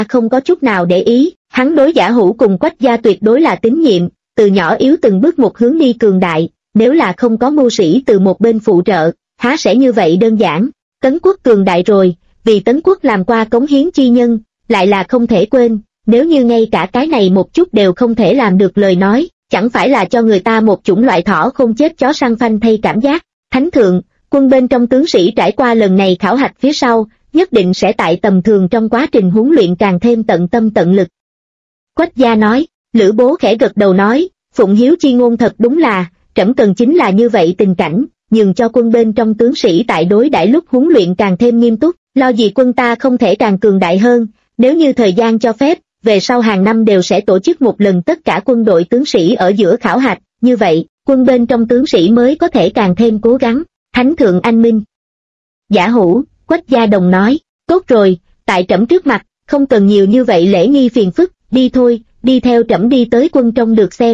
không có chút nào để ý, hắn đối Giả Hữu cùng Quách gia tuyệt đối là tín nhiệm, từ nhỏ yếu từng bước một hướng đi cường đại, nếu là không có mưu sĩ từ một bên phụ trợ, há sẽ như vậy đơn giản. Tấn quốc cường đại rồi, vì Tấn quốc làm qua cống hiến chi nhân, lại là không thể quên, nếu như ngay cả cái này một chút đều không thể làm được lời nói, chẳng phải là cho người ta một chủng loại thỏ không chết chó săn phanh thay cảm giác. Thánh thượng, quân bên trong tướng sĩ trải qua lần này khảo hạch phía sau, nhất định sẽ tại tầm thường trong quá trình huấn luyện càng thêm tận tâm tận lực. Quách gia nói. Lữ Bố khẽ gật đầu nói, phụng hiếu chi ngôn thật đúng là, trẫm cần chính là như vậy tình cảnh, nhường cho quân bên trong tướng sĩ tại đối đãi lúc huấn luyện càng thêm nghiêm túc, lo gì quân ta không thể càng cường đại hơn, nếu như thời gian cho phép, về sau hàng năm đều sẽ tổ chức một lần tất cả quân đội tướng sĩ ở giữa khảo hạch, như vậy, quân bên trong tướng sĩ mới có thể càng thêm cố gắng. Thánh thượng anh minh. Giả Hữu, Quách gia đồng nói, tốt rồi, tại trẫm trước mặt, không cần nhiều như vậy lễ nghi phiền phức, đi thôi, đi theo trẫm đi tới quân trong được xem.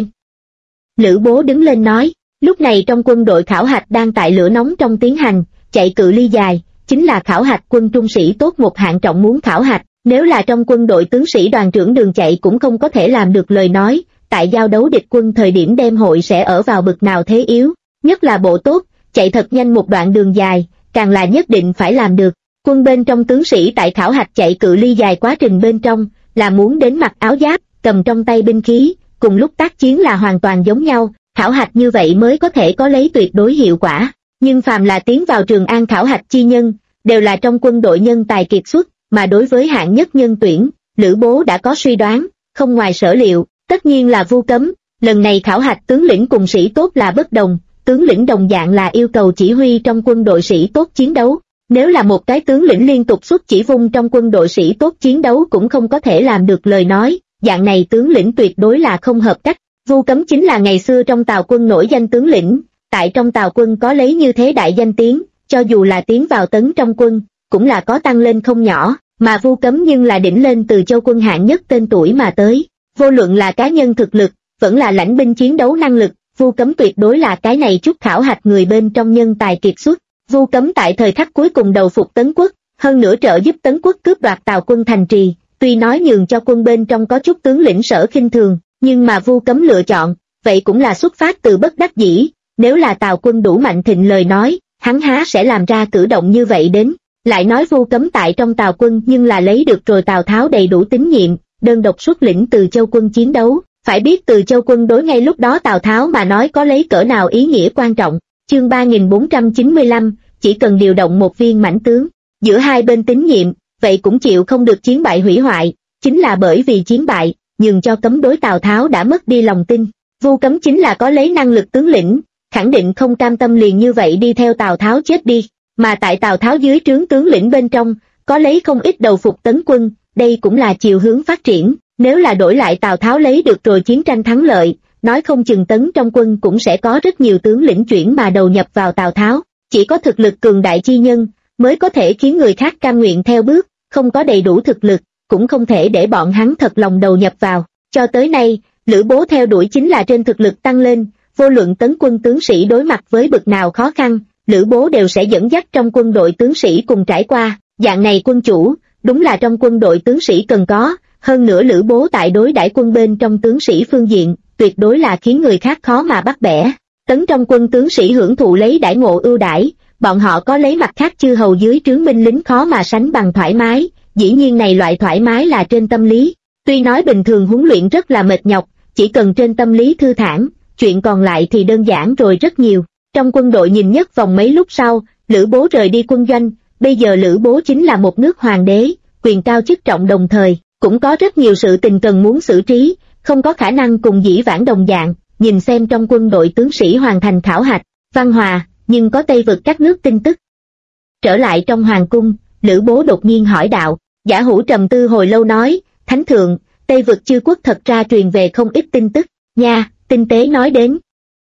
Lữ Bố đứng lên nói, lúc này trong quân đội khảo hạch đang tại lửa nóng trong tiến hành, chạy cự ly dài, chính là khảo hạch quân trung sĩ tốt một hạng trọng muốn khảo hạch, nếu là trong quân đội tướng sĩ đoàn trưởng đường chạy cũng không có thể làm được lời nói, tại giao đấu địch quân thời điểm đem hội sẽ ở vào bực nào thế yếu, nhất là bộ tốt, chạy thật nhanh một đoạn đường dài, càng là nhất định phải làm được. Quân bên trong tướng sĩ tại khảo hạch chạy cự ly dài quá trình bên trong, là muốn đến mặc áo giáp, cầm trong tay binh khí, cùng lúc tác chiến là hoàn toàn giống nhau, khảo hạch như vậy mới có thể có lấy tuyệt đối hiệu quả. Nhưng phàm là tiến vào Trường An khảo hạch chi nhân, đều là trong quân đội nhân tài kiệt xuất, mà đối với hạng nhất nhân tuyển, Lữ Bố đã có suy đoán, không ngoài sở liệu, tất nhiên là Vu Cấm. Lần này khảo hạch tướng lĩnh cùng sĩ tốt là bất đồng, tướng lĩnh đồng dạng là yêu cầu chỉ huy trong quân đội sĩ tốt chiến đấu. Nếu là một cái tướng lĩnh liên tục xuất chỉ vung trong quân đội sĩ tốt chiến đấu cũng không có thể làm được lời nói, dạng này tướng lĩnh tuyệt đối là không hợp cách. Vu Cấm chính là ngày xưa trong Tào quân nổi danh tướng lĩnh, tại trong Tào quân có lấy như thế đại danh tiếng, cho dù là tiến vào tấn trong quân, cũng là có tăng lên không nhỏ, mà Vu Cấm nhưng là đỉnh lên từ Châu quân hạng nhất tên tuổi mà tới. Vô luận là cá nhân thực lực, vẫn là lãnh binh chiến đấu năng lực, Vu Cấm tuyệt đối là cái này chút khảo hạch người bên trong nhân tài kiệt xuất. Vu Cấm tại thời khắc cuối cùng đầu phục Tấn quốc, hơn nữa trợ giúp Tấn quốc cướp đoạt Tào quân thành trì, tuy nói nhường cho quân bên trong có chút tướng lĩnh sở khinh thường, nhưng mà Vu Cấm lựa chọn, vậy cũng là xuất phát từ bất đắc dĩ, nếu là Tào quân đủ mạnh thịnh lời nói, hắn há sẽ làm ra cử động như vậy đến. Lại nói Vu Cấm tại trong Tào quân nhưng là lấy được rồi Tào Tháo đầy đủ tín nhiệm, đơn độc xuất lĩnh Từ Châu quân chiến đấu, phải biết Từ Châu quân đối ngay lúc đó Tào Tháo mà nói có lấy cỡ nào ý nghĩa quan trọng. Chương 3495, chỉ cần điều động một viên mãnh tướng, giữa hai bên tín nhiệm, vậy cũng chịu không được chiến bại hủy hoại, chính là bởi vì chiến bại, nhường cho Cấm đối Tào Tháo đã mất đi lòng tin. Vu Cấm chính là có lấy năng lực tướng lĩnh, khẳng định không cam tâm liền như vậy đi theo Tào Tháo chết đi, mà tại Tào Tháo dưới trướng tướng lĩnh bên trong, có lấy không ít đầu phục Tấn quân, đây cũng là chiều hướng phát triển, nếu là đổi lại Tào Tháo lấy được rồi chiến tranh thắng lợi, nói không chừng Tấn trong quân cũng sẽ có rất nhiều tướng lĩnh chuyển mà đầu nhập vào Tào Tháo, chỉ có thực lực cường đại chi nhân, mới có thể khiến người khác cam nguyện theo bước, không có đầy đủ thực lực, cũng không thể để bọn hắn thật lòng đầu nhập vào. Cho tới nay, Lữ Bố theo đuổi chính là trên thực lực tăng lên, vô luận Tấn quân tướng sĩ đối mặt với bực nào khó khăn, Lữ Bố đều sẽ dẫn dắt trong quân đội tướng sĩ cùng trải qua, dạng này quân chủ, đúng là trong quân đội tướng sĩ cần có, hơn nữa Lữ Bố tại đối đãi quân bên trong tướng sĩ phương diện, tuyệt đối là khiến người khác khó mà bắt bẻ. Tấn trong quân tướng sĩ hưởng thụ lấy đãi ngộ ưu đãi, bọn họ có lấy mặt khác chư hầu dưới trướng binh lính khó mà sánh bằng thoải mái, dĩ nhiên này loại thoải mái là trên tâm lý, tuy nói bình thường huấn luyện rất là mệt nhọc, chỉ cần trên tâm lý thư thản, chuyện còn lại thì đơn giản rồi rất nhiều. Trong quân đội nhìn nhất vòng mấy lúc sau, Lữ Bố rời đi quân doanh, bây giờ Lữ Bố chính là một nước hoàng đế, quyền cao chức trọng đồng thời, cũng có rất nhiều sự tình cần muốn xử trí, không có khả năng cùng dĩ vãng đồng dạng, nhìn xem trong quân đội tướng sĩ hoàn thành khảo hạch, văn hòa, nhưng có Tây vực các nước tin tức. Trở lại trong hoàng cung, Lữ Bố đột nhiên hỏi đạo, Giả Hữu trầm tư hồi lâu nói, Thánh thượng, Tây vực chư quốc thật ra truyền về không ít tin tức, nha, tinh tế nói đến.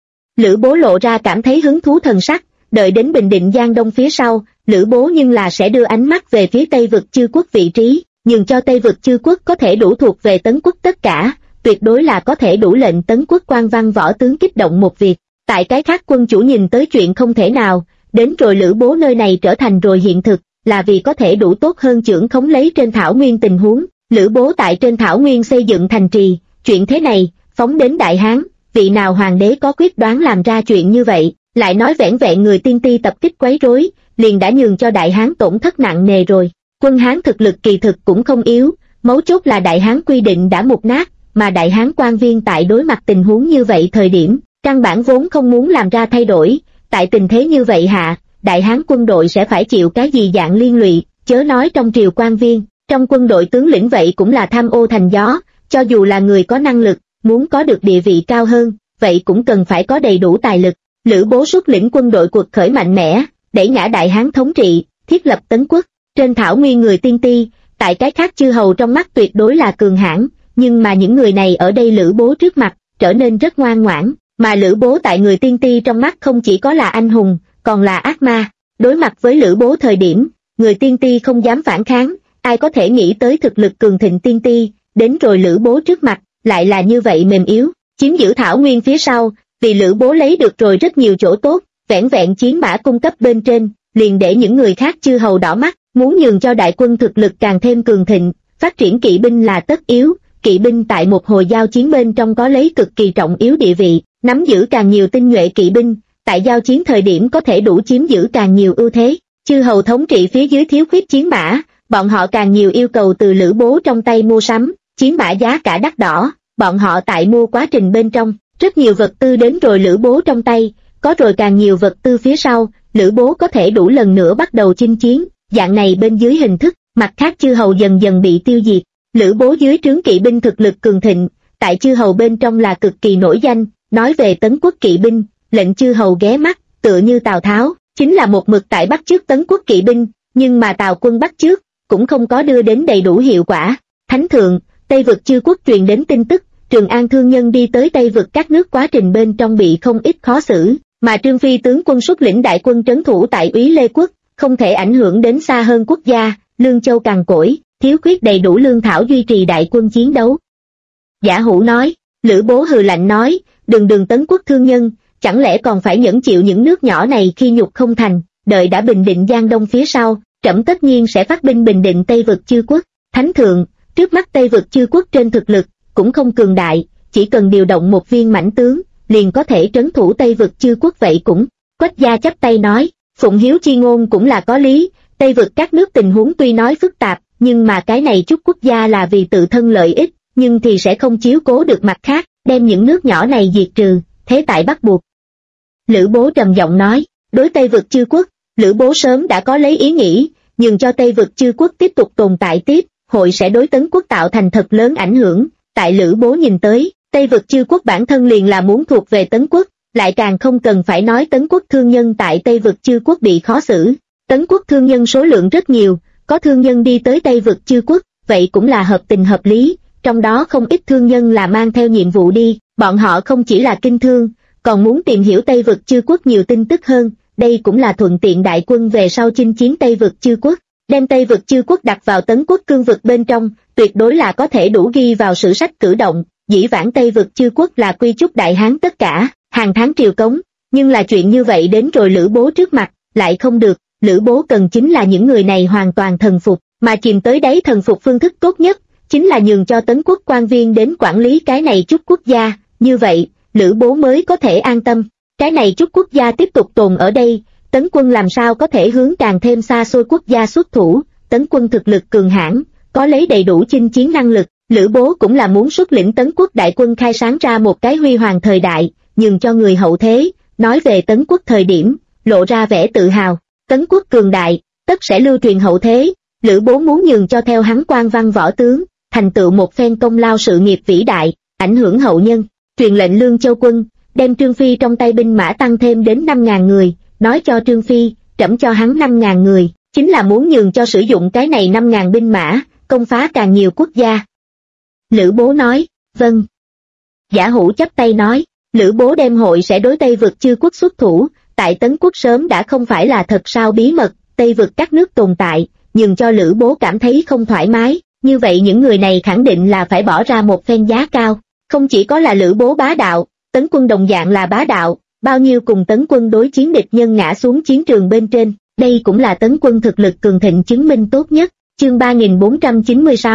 Lữ Bố lộ ra cảm thấy hứng thú thần sắc, đợi đến Bình Định Giang Đông phía sau, Lữ Bố nhưng là sẽ đưa ánh mắt về phía Tây vực chư quốc vị trí, nhường cho Tây vực chư quốc có thể đủ thuộc về Tấn quốc tất cả, tuyệt đối là có thể đủ lệnh Tấn quốc quan văn võ tướng kích động một việc. Tại cái khác quân chủ nhìn tới chuyện không thể nào, đến rồi Lữ Bố nơi này trở thành rồi hiện thực, là vì có thể đủ tốt hơn chưởng khống lấy trên thảo nguyên tình huống, Lữ Bố tại trên thảo nguyên xây dựng thành trì, chuyện thế này, phóng đến Đại Hán, vị nào hoàng đế có quyết đoán làm ra chuyện như vậy, lại nói vẻn vẹn người tiên ti tập kích quấy rối, liền đã nhường cho Đại Hán tổn thất nặng nề rồi. Quân Hán thực lực kỳ thực cũng không yếu, mấu chốt là Đại Hán quy định đã mục nát, mà Đại Hán quan viên tại đối mặt tình huống như vậy thời điểm, căn bản vốn không muốn làm ra thay đổi, tại tình thế như vậy hạ, Đại Hán quân đội sẽ phải chịu cái gì dạng liên lụy, chớ nói trong triều quan viên, trong quân đội tướng lĩnh vậy cũng là tham ô thành gió, cho dù là người có năng lực, muốn có được địa vị cao hơn, vậy cũng cần phải có đầy đủ tài lực. Lữ Bố xuất lĩnh quân đội cuộc khởi mạnh mẽ, đẩy ngã Đại Hán thống trị, thiết lập Tấn quốc. Trên thảo nguyên người tiên ti, tại cái khác chư hầu trong mắt tuyệt đối là cường hãn, nhưng mà những người này ở đây Lữ Bố trước mặt, trở nên rất ngoan ngoãn, mà Lữ Bố tại người tiên ti trong mắt không chỉ có là anh hùng, còn là ác ma. Đối mặt với Lữ Bố thời điểm, người tiên ti không dám phản kháng, ai có thể nghĩ tới thực lực cường thịnh tiên ti, đến rồi Lữ Bố trước mặt, lại là như vậy mềm yếu, chiếm giữ thảo nguyên phía sau, vì Lữ Bố lấy được rồi rất nhiều chỗ tốt, vẻn vẹn chiến mã cung cấp bên trên, liền để những người khác chư hầu đỏ mắt, muốn nhường cho đại quân thực lực càng thêm cường thịnh, phát triển kỵ binh là tất yếu, kỵ binh tại một hồi giao chiến bên trong có lấy cực kỳ trọng yếu địa vị, nắm giữ càng nhiều tinh nhuệ kỵ binh, tại giao chiến thời điểm có thể đủ chiếm giữ càng nhiều ưu thế, chư hầu thống trị phía dưới thiếu khuyết chiến mã, bọn họ càng nhiều yêu cầu từ Lữ Bố trong tay mua sắm, chiến mã giá cả đắt đỏ, bọn họ tại mua quá trình bên trong, rất nhiều vật tư đến rồi Lữ Bố trong tay, có rồi càng nhiều vật tư phía sau, Lữ Bố có thể đủ lần nữa bắt đầu chinh chiến, dạng này bên dưới hình thức, mặt khác chư hầu dần dần bị tiêu diệt. Lữ Bố dưới trướng kỵ binh thực lực cường thịnh, tại chư hầu bên trong là cực kỳ nổi danh, nói về Tấn quốc kỵ binh, lệnh chư hầu ghé mắt, tựa như Tào Tháo, chính là một mực tại bắt chước Tấn quốc kỵ binh, nhưng mà Tào quân bắt chước, cũng không có đưa đến đầy đủ hiệu quả. Thánh thượng, Tây vực chư quốc truyền đến tin tức, Trường An thương nhân đi tới Tây vực các nước quá trình bên trong bị không ít khó xử, mà Trương Phi tướng quân xuất lĩnh đại quân trấn thủ tại Úy Lê quốc, không thể ảnh hưởng đến xa hơn quốc gia, lương châu cằn cỗi, thiếu khuyết đầy đủ lương thảo duy trì đại quân chiến đấu. Giả Hủ nói, Lữ Bố hừ lạnh nói, đừng Tấn quốc thương nhân, chẳng lẽ còn phải nhẫn chịu những nước nhỏ này khi nhục không thành, đợi đã bình định Giang Đông phía sau, trẫm tất nhiên sẽ phát binh bình định Tây vực chư quốc. Thánh thượng, trước mắt Tây vực chư quốc trên thực lực, cũng không cường đại, chỉ cần điều động một viên mãnh tướng, liền có thể trấn thủ Tây vực chư quốc vậy cũng. Quách gia chắp tay nói, Phụng Hiếu chi ngôn cũng là có lý, Tây vực các nước tình huống tuy nói phức tạp, nhưng mà cái này chút quốc gia là vì tự thân lợi ích, nhưng thì sẽ không chiếu cố được mặt khác, đem những nước nhỏ này diệt trừ, thế tại bắt buộc. Lữ Bố trầm giọng nói, đối Tây vực chư quốc, Lữ Bố sớm đã có lấy ý nghĩ, nhưng cho Tây vực chư quốc tiếp tục tồn tại tiếp, hội sẽ đối Tấn quốc tạo thành thật lớn ảnh hưởng. Tại Lữ Bố nhìn tới, Tây vực chư quốc bản thân liền là muốn thuộc về Tấn quốc, lại càng không cần phải nói Tấn quốc thương nhân tại Tây vực chư quốc bị khó xử. Tấn quốc thương nhân số lượng rất nhiều, có thương nhân đi tới Tây vực chư quốc, vậy cũng là hợp tình hợp lý, trong đó không ít thương nhân là mang theo nhiệm vụ đi, bọn họ không chỉ là kinh thương, còn muốn tìm hiểu Tây vực chư quốc nhiều tin tức hơn, đây cũng là thuận tiện đại quân về sau chinh chiến Tây vực chư quốc. Đem Tây vực chư quốc đặt vào Tấn quốc cương vực bên trong, tuyệt đối là có thể đủ ghi vào sử sách cử động. Dĩ vãng Tây vực chư quốc là quy chúc đại hán tất cả, hàng tháng triều cống, nhưng là chuyện như vậy đến rồi Lữ Bố trước mặt, lại không được. Lữ Bố cần chính là những người này hoàn toàn thần phục, mà chìm tới đáy thần phục phương thức tốt nhất, chính là nhường cho Tấn quốc quan viên đến quản lý cái này chút quốc gia, như vậy, Lữ Bố mới có thể an tâm. Cái này chút quốc gia tiếp tục tồn ở đây, Tấn quân làm sao có thể hướng càng thêm xa xôi quốc gia xuất thủ, Tấn quân thực lực cường hãn, có lấy đầy đủ chinh chiến năng lực, Lữ Bố cũng là muốn xuất lĩnh Tấn quốc đại quân khai sáng ra một cái huy hoàng thời đại, nhường cho người hậu thế, nói về Tấn quốc thời điểm, lộ ra vẻ tự hào, Tấn quốc cường đại, tất sẽ lưu truyền hậu thế, Lữ Bố muốn nhường cho theo hắn quan văn võ tướng, thành tựu một phen công lao sự nghiệp vĩ đại, ảnh hưởng hậu nhân, truyền lệnh Lương Châu quân, đem Trương Phi trong tay binh mã tăng thêm đến 5.000 người, nói cho Trương Phi, trẫm cho hắn 5.000 người, chính là muốn nhường cho sử dụng cái này 5.000 binh mã, công phá càng nhiều quốc gia. Lữ Bố nói, vâng. Giả Hủ chắp tay nói, Lữ Bố đem hội sẽ đối Tây vực chư quốc xuất thủ, tại Tấn quốc sớm đã không phải là thật sao bí mật, Tây vực các nước tồn tại, nhưng cho Lữ Bố cảm thấy không thoải mái, như vậy những người này khẳng định là phải bỏ ra một phen giá cao, không chỉ có là Lữ Bố bá đạo, Tấn quân đồng dạng là bá đạo, bao nhiêu cùng Tấn quân đối chiến địch nhân ngã xuống chiến trường bên trên, đây cũng là Tấn quân thực lực cường thịnh chứng minh tốt nhất. Chương 3496,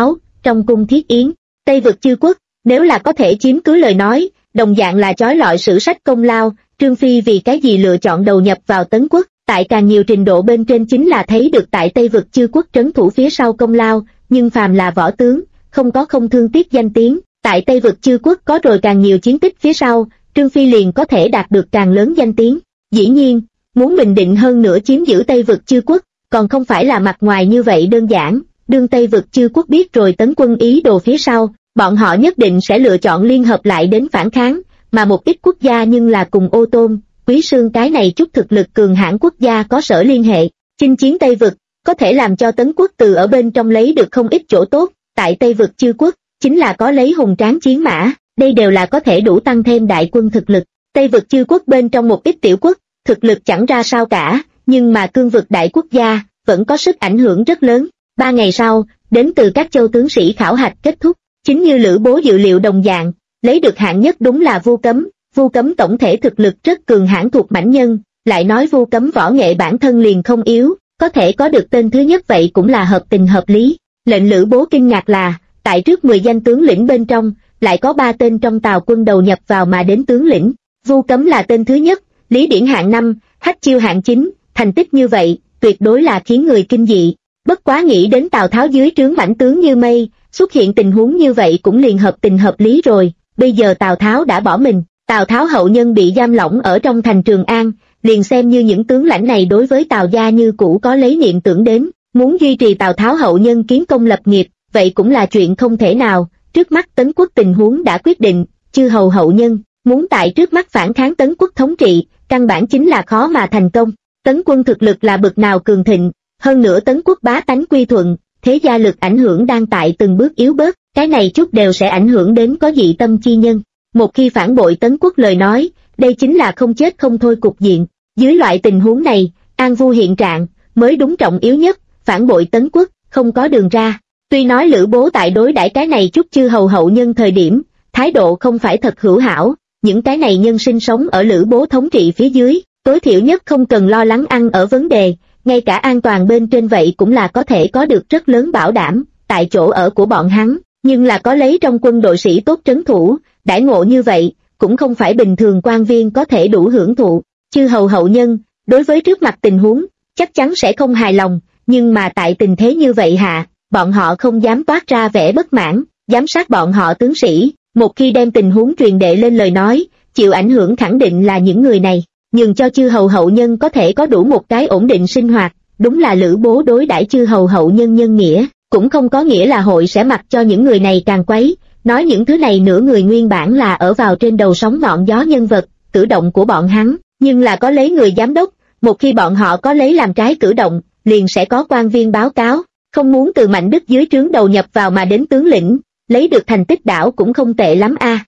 trong cung thiết yến. Tây vực chư quốc, nếu là có thể chiếm cứ lời nói, đồng dạng là chói lọi sử sách công lao. Trương Phi vì cái gì lựa chọn đầu nhập vào Tấn quốc, tại càng nhiều trình độ bên trên chính là thấy được tại Tây vực chư quốc trấn thủ phía sau công lao, nhưng phàm là võ tướng, không có không thương tiếc danh tiếng, tại Tây vực chư quốc có rồi càng nhiều chiến tích phía sau, Trương Phi liền có thể đạt được càng lớn danh tiếng. Dĩ nhiên, muốn bình định hơn nữa chiếm giữ Tây vực chư quốc, còn không phải là mặt ngoài như vậy đơn giản. Đương Tây vực chư quốc biết rồi Tấn quân ý đồ phía sau, bọn họ nhất định sẽ lựa chọn liên hợp lại đến phản kháng, mà một ít quốc gia nhưng là cùng Ô Tôn, Quý Sương cái này chút thực lực cường hãn quốc gia có sở liên hệ. Chinh chiến Tây vực, có thể làm cho Tấn quốc từ ở bên trong lấy được không ít chỗ tốt, tại Tây vực chư quốc, chính là có lấy hùng tráng chiến mã, đây đều là có thể đủ tăng thêm đại quân thực lực. Tây vực chư quốc bên trong một ít tiểu quốc, thực lực chẳng ra sao cả, nhưng mà cương vực đại quốc gia, vẫn có sức ảnh hưởng rất lớn. 3 ngày sau, đến từ các châu tướng sĩ khảo hạch kết thúc, chính như Lữ Bố dự liệu đồng dạng, lấy được hạng nhất đúng là Vu Cấm. Vu Cấm tổng thể thực lực rất cường hãn thuộc mãnh nhân, lại nói Vu Cấm võ nghệ bản thân liền không yếu, có thể có được tên thứ nhất vậy cũng là hợp tình hợp lý. Lệnh Lữ Bố kinh ngạc là, tại trước 10 danh tướng lĩnh bên trong, lại có 3 tên trong Tào quân đầu nhập vào mà đến tướng lĩnh. Vu Cấm là tên thứ nhất, Lý Điển hạng 5, Hách Chiêu hạng 9, thành tích như vậy, tuyệt đối là khiến người kinh dị. Bất quá nghĩ đến Tào Tháo dưới trướng mãnh tướng như mây, xuất hiện tình huống như vậy cũng liền hợp tình hợp lý rồi. Bây giờ Tào Tháo đã bỏ mình, Tào Tháo hậu nhân bị giam lỏng ở trong thành Trường An, liền xem như những tướng lãnh này đối với Tào gia như cũ có lấy niệm tưởng đến, muốn duy trì Tào Tháo hậu nhân kiến công lập nghiệp, vậy cũng là chuyện không thể nào. Trước mắt Tấn quốc tình huống đã quyết định, chư hầu hậu nhân muốn tại trước mắt phản kháng Tấn quốc thống trị, căn bản chính là khó mà thành công. Tấn quân thực lực là bực nào cường thịnh, hơn nữa Tấn quốc bá tánh quy thuận, thế gia lực ảnh hưởng đang tại từng bước yếu bớt, cái này chút đều sẽ ảnh hưởng đến có dị tâm chi nhân. Một khi phản bội Tấn quốc lời nói, đây chính là không chết không thôi cục diện. Dưới loại tình huống này, an vu hiện trạng mới đúng trọng yếu nhất, phản bội Tấn quốc không có đường ra. Tuy nói Lữ Bố tại đối đãi cái này chút chư hầu hậu nhân thời điểm, thái độ không phải thật hữu hảo, những cái này nhân sinh sống ở Lữ Bố thống trị phía dưới, tối thiểu nhất không cần lo lắng ăn ở vấn đề, ngay cả an toàn bên trên vậy cũng là có thể có được rất lớn bảo đảm, tại chỗ ở của bọn hắn, nhưng là có lấy trong quân đội sĩ tốt trấn thủ, đãi ngộ như vậy, cũng không phải bình thường quan viên có thể đủ hưởng thụ. Chư hầu hậu nhân, đối với trước mặt tình huống, chắc chắn sẽ không hài lòng, nhưng mà tại tình thế như vậy hạ, bọn họ không dám toát ra vẻ bất mãn, giám sát bọn họ tướng sĩ, một khi đem tình huống truyền đệ lên lời nói, chịu ảnh hưởng khẳng định là những người này, nhưng cho chư hầu hậu nhân có thể có đủ một cái ổn định sinh hoạt, đúng là Lữ Bố đối đãi chư hầu hậu nhân nhân nghĩa, cũng không có nghĩa là hội sẽ mặc cho những người này càng quấy, nói những thứ này nửa người nguyên bản là ở vào trên đầu sóng ngọn gió nhân vật, cử động của bọn hắn, nhưng là có lấy người giám đốc, một khi bọn họ có lấy làm trái cử động, liền sẽ có quan viên báo cáo, không muốn từ Mạnh Đức dưới trướng đầu nhập vào mà đến tướng lĩnh, lấy được thành tích đảo cũng không tệ lắm a.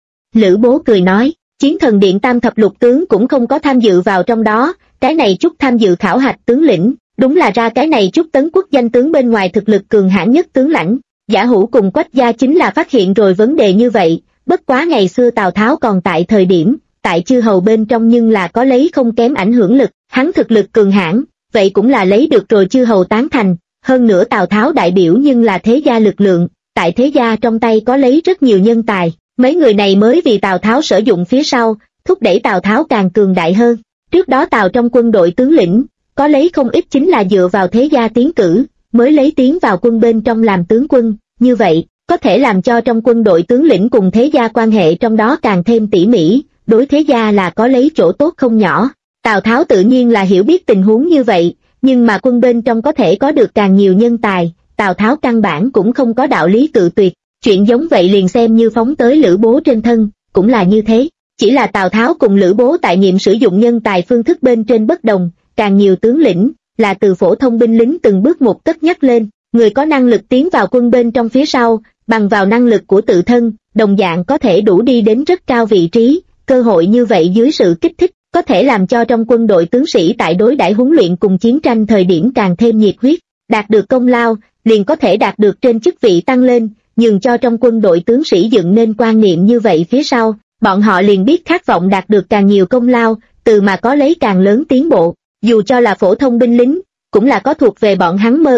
Lữ Bố cười nói, Chiến Thần Điện tam thập lục tướng cũng không có tham dự vào trong đó, cái này chút tham dự khảo hạch tướng lĩnh, đúng là ra cái này chút Tấn quốc danh tướng bên ngoài thực lực cường hãn nhất tướng lãnh. Giả Hữu cùng Quách gia chính là phát hiện rồi vấn đề như vậy, bất quá ngày xưa Tào Tháo còn tại thời điểm, tại chư hầu bên trong nhưng là có lấy không kém ảnh hưởng lực, hắn thực lực cường hãn, vậy cũng là lấy được rồi chư hầu tán thành, hơn nữa Tào Tháo đại biểu nhưng là thế gia lực lượng, tại thế gia trong tay có lấy rất nhiều nhân tài, mấy người này mới vì Tào Tháo sử dụng phía sau, thúc đẩy Tào Tháo càng cường đại hơn. Trước đó Tào trong quân đội tướng lĩnh, có lấy không ít chính là dựa vào thế gia tiến cử, mới lấy tiến vào quân bên trong làm tướng quân, như vậy, có thể làm cho trong quân đội tướng lĩnh cùng thế gia quan hệ trong đó càng thêm tỉ mỉ, đối thế gia là có lấy chỗ tốt không nhỏ. Tào Tháo tự nhiên là hiểu biết tình huống như vậy, nhưng mà quân bên trong có thể có được càng nhiều nhân tài, Tào Tháo căn bản cũng không có đạo lý cự tuyệt, chuyện giống vậy liền xem như phóng tới Lữ Bố trên thân, cũng là như thế. Chỉ là Tào Tháo cùng Lữ Bố tại nhiệm sử dụng nhân tài phương thức bên trên bất đồng, càng nhiều tướng lĩnh, là từ phổ thông binh lính từng bước một cất nhắc lên, người có năng lực tiến vào quân bên trong phía sau, bằng vào năng lực của tự thân, đồng dạng có thể đủ đi đến rất cao vị trí, cơ hội như vậy dưới sự kích thích, có thể làm cho trong quân đội tướng sĩ tại đối đãi huấn luyện cùng chiến tranh thời điểm càng thêm nhiệt huyết, đạt được công lao, liền có thể đạt được trên chức vị tăng lên, nhường cho trong quân đội tướng sĩ dựng nên quan niệm như vậy phía sau, bọn họ liền biết khát vọng đạt được càng nhiều công lao, từ mà có lấy càng lớn tiến bộ, dù cho là phổ thông binh lính, cũng là có thuộc về bọn hắn mơ ước,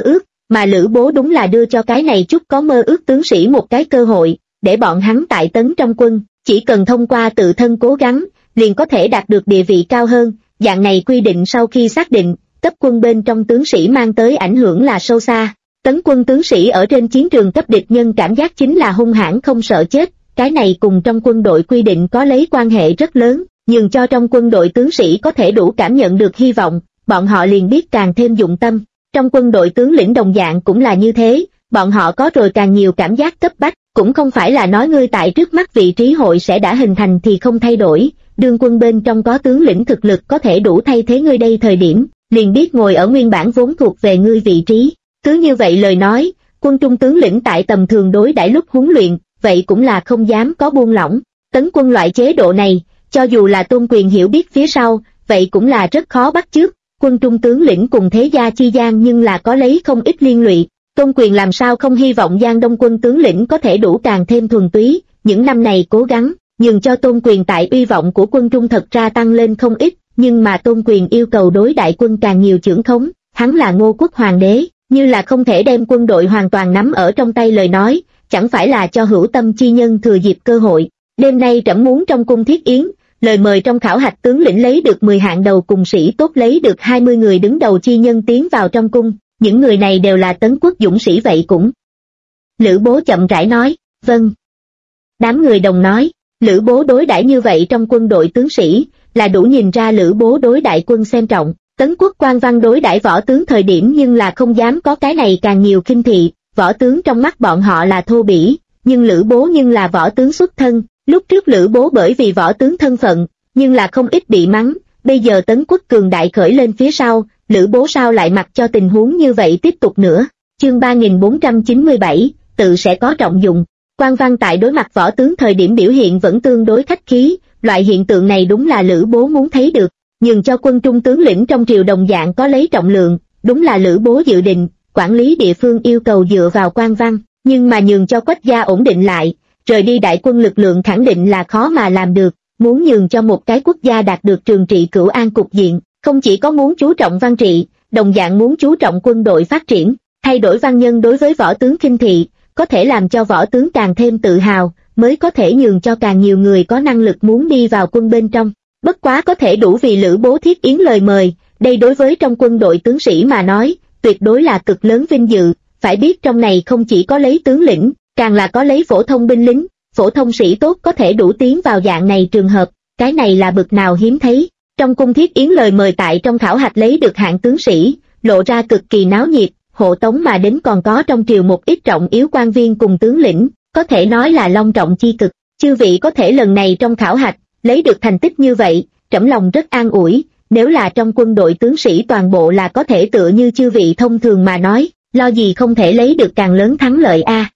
mà Lữ Bố đúng là đưa cho cái này chút có mơ ước tướng sĩ một cái cơ hội, để bọn hắn tại tấn trong quân, chỉ cần thông qua tự thân cố gắng, liền có thể đạt được địa vị cao hơn. Dạng này quy định sau khi xác định, cấp quân bên trong tướng sĩ mang tới ảnh hưởng là sâu xa. Tấn quân tướng sĩ ở trên chiến trường cấp địch nhân cảm giác chính là hung hãn không sợ chết, cái này cùng trong quân đội quy định có lấy quan hệ rất lớn, nhưng cho trong quân đội tướng sĩ có thể đủ cảm nhận được hy vọng, bọn họ liền biết càng thêm dụng tâm. Trong quân đội tướng lĩnh đồng dạng cũng là như thế, bọn họ có rồi càng nhiều cảm giác cấp bách, cũng không phải là nói ngươi tại trước mắt vị trí hội sẽ đã hình thành thì không thay đổi, đương quân bên trong có tướng lĩnh thực lực có thể đủ thay thế ngươi đây thời điểm, liền biết ngồi ở nguyên bản vốn thuộc về ngươi vị trí. Cứ như vậy lời nói, quân trung tướng lĩnh tại tầm thường đối đãi lúc huấn luyện, vậy cũng là không dám có buông lỏng. Tấn quân loại chế độ này, cho dù là Tôn Quyền hiểu biết phía sau, vậy cũng là rất khó bắt chước. Quân trung tướng lĩnh cùng thế gia chi gian nhưng là có lấy không ít liên lụy. Tôn Quyền làm sao không hy vọng Giang Đông quân tướng lĩnh có thể đủ càng thêm thuần túy, những năm này cố gắng, nhưng cho Tôn Quyền tại uy vọng của quân trung thật ra tăng lên không ít, nhưng mà Tôn Quyền yêu cầu đối đại quân càng nhiều chưởng khống, hắn là Ngô quốc hoàng đế, như là không thể đem quân đội hoàn toàn nắm ở trong tay lời nói, chẳng phải là cho hữu tâm chi nhân thừa dịp cơ hội. Đêm nay trẫm muốn trong cung thiết yến, lời mời trong khảo hạch tướng lĩnh lấy được 10 hạng đầu cùng sĩ tốt lấy được 20 người đứng đầu chi nhân tiến vào trong cung, những người này đều là tấn quốc dũng sĩ vậy cũng. Lữ Bố chậm rãi nói, vâng. Đám người đồng nói, Lữ Bố đối đãi như vậy trong quân đội tướng sĩ, là đủ nhìn ra Lữ Bố đối đại quân xem trọng. Tấn quốc quan văn đối đãi võ tướng thời điểm nhưng là không dám có cái này càng nhiều khinh thị, võ tướng trong mắt bọn họ là thô bỉ, nhưng Lữ Bố nhưng là võ tướng xuất thân, lúc trước Lữ Bố bởi vì võ tướng thân phận, nhưng là không ít bị mắng, bây giờ Tấn quốc cường đại khởi lên phía sau, Lữ Bố sao lại mặc cho tình huống như vậy tiếp tục nữa. Chương 3497, tự sẽ có trọng dụng. Quan văn tại đối mặt võ tướng thời điểm biểu hiện vẫn tương đối khách khí, loại hiện tượng này đúng là Lữ Bố muốn thấy được. Nhưng cho quân trung tướng lĩnh trong triều đồng dạng có lấy trọng lượng, đúng là Lữ Bố dự định, quản lý địa phương yêu cầu dựa vào quan văn, nhưng mà nhường cho Quách gia ổn định lại, rời đi đại quân lực lượng khẳng định là khó mà làm được, muốn nhường cho một cái quốc gia đạt được trường trị cửu an cục diện, không chỉ có muốn chú trọng văn trị, đồng dạng muốn chú trọng quân đội phát triển, thay đổi văn nhân đối với võ tướng khinh thị, có thể làm cho võ tướng càng thêm tự hào, mới có thể nhường cho càng nhiều người có năng lực muốn đi vào quân bên trong. Bất quá có thể đủ vì Lữ Bố thiết yến lời mời, đây đối với trong quân đội tướng sĩ mà nói, tuyệt đối là cực lớn vinh dự, phải biết trong này không chỉ có lấy tướng lĩnh, càng là có lấy phổ thông binh lính, phổ thông sĩ tốt có thể đủ tiến vào dạng này trường hợp, cái này là bực nào hiếm thấy. Trong cung thiết yến lời mời tại trong khảo hạch lấy được hạng tướng sĩ, lộ ra cực kỳ náo nhiệt, hộ tống mà đến còn có trong triều một ít trọng yếu quan viên cùng tướng lĩnh, có thể nói là long trọng chi cực. Chư vị có thể lần này trong khảo hạch lấy được thành tích như vậy, trẫm lòng rất an ủi, nếu là trong quân đội tướng sĩ toàn bộ là có thể tựa như chư vị thông thường mà nói, lo gì không thể lấy được càng lớn thắng lợi a.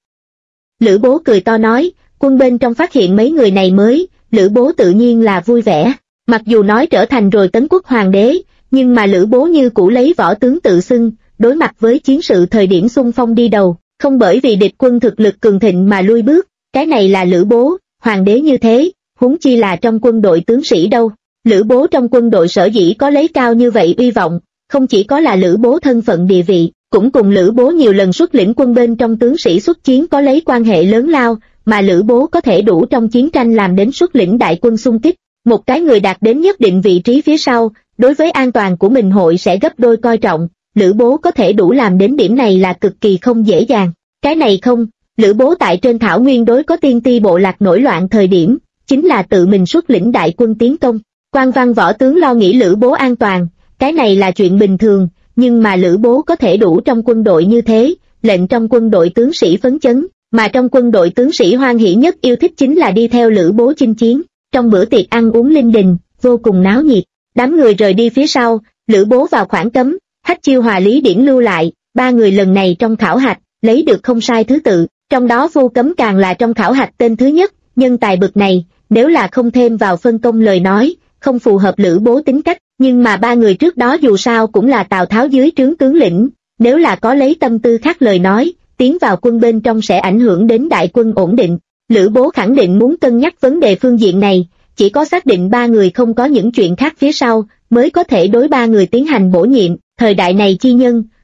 Lữ Bố cười to nói, quân bên trong phát hiện mấy người này mới, Lữ Bố tự nhiên là vui vẻ, mặc dù nói trở thành rồi Tấn quốc hoàng đế, nhưng mà Lữ Bố như cũ lấy võ tướng tự xưng, đối mặt với chiến sự thời điểm xung phong đi đầu, không bởi vì địch quân thực lực cường thịnh mà lui bước, cái này là Lữ Bố, hoàng đế như thế, huống chi là trong quân đội tướng sĩ đâu. Lữ Bố trong quân đội sở dĩ có lấy cao như vậy uy vọng, không chỉ có là Lữ Bố thân phận địa vị, cũng cùng Lữ Bố nhiều lần xuất lĩnh quân bên trong tướng sĩ xuất chiến có lấy quan hệ lớn lao, mà Lữ Bố có thể đủ trong chiến tranh làm đến xuất lĩnh đại quân xung kích. Một cái người đạt đến nhất định vị trí phía sau, đối với an toàn của mình hội sẽ gấp đôi coi trọng, Lữ Bố có thể đủ làm đến điểm này là cực kỳ không dễ dàng. Cái này không, Lữ Bố tại trên thảo nguyên đối có tiên ti bộ lạc nổi loạn thời điểm, chính là tự mình xuất lĩnh đại quân tiến công. Quan văn võ tướng lo nghĩ Lữ Bố an toàn, cái này là chuyện bình thường, nhưng mà Lữ Bố có thể đủ trong quân đội như thế, lệnh trong quân đội tướng sĩ phấn chấn, mà trong quân đội tướng sĩ hoan hỉ nhất yêu thích chính là đi theo Lữ Bố chinh chiến. Trong bữa tiệc ăn uống linh đình, vô cùng náo nhiệt, đám người rời đi phía sau, Lữ Bố vào khoảng cấm, Hách Chiêu Hòa Lý Điển lưu lại, ba người lần này trong khảo hạch, lấy được không sai thứ tự, trong đó Vu Cấm càng là trong khảo hạch tên thứ nhất, nhân tài bực này, nếu là không thêm vào phân công lời nói, không phù hợp Lữ Bố tính cách, nhưng mà ba người trước đó dù sao cũng là Tào Tháo dưới trướng tướng lĩnh, nếu là có lấy tâm tư khác lời nói, tiến vào quân bên trong sẽ ảnh hưởng đến đại quân ổn định. Lữ Bố khẳng định muốn cân nhắc vấn đề phương diện này, chỉ có xác định ba người không có những chuyện khác phía sau, mới có thể đối ba người tiến hành bổ nhiệm. Thời đại này chi nhân,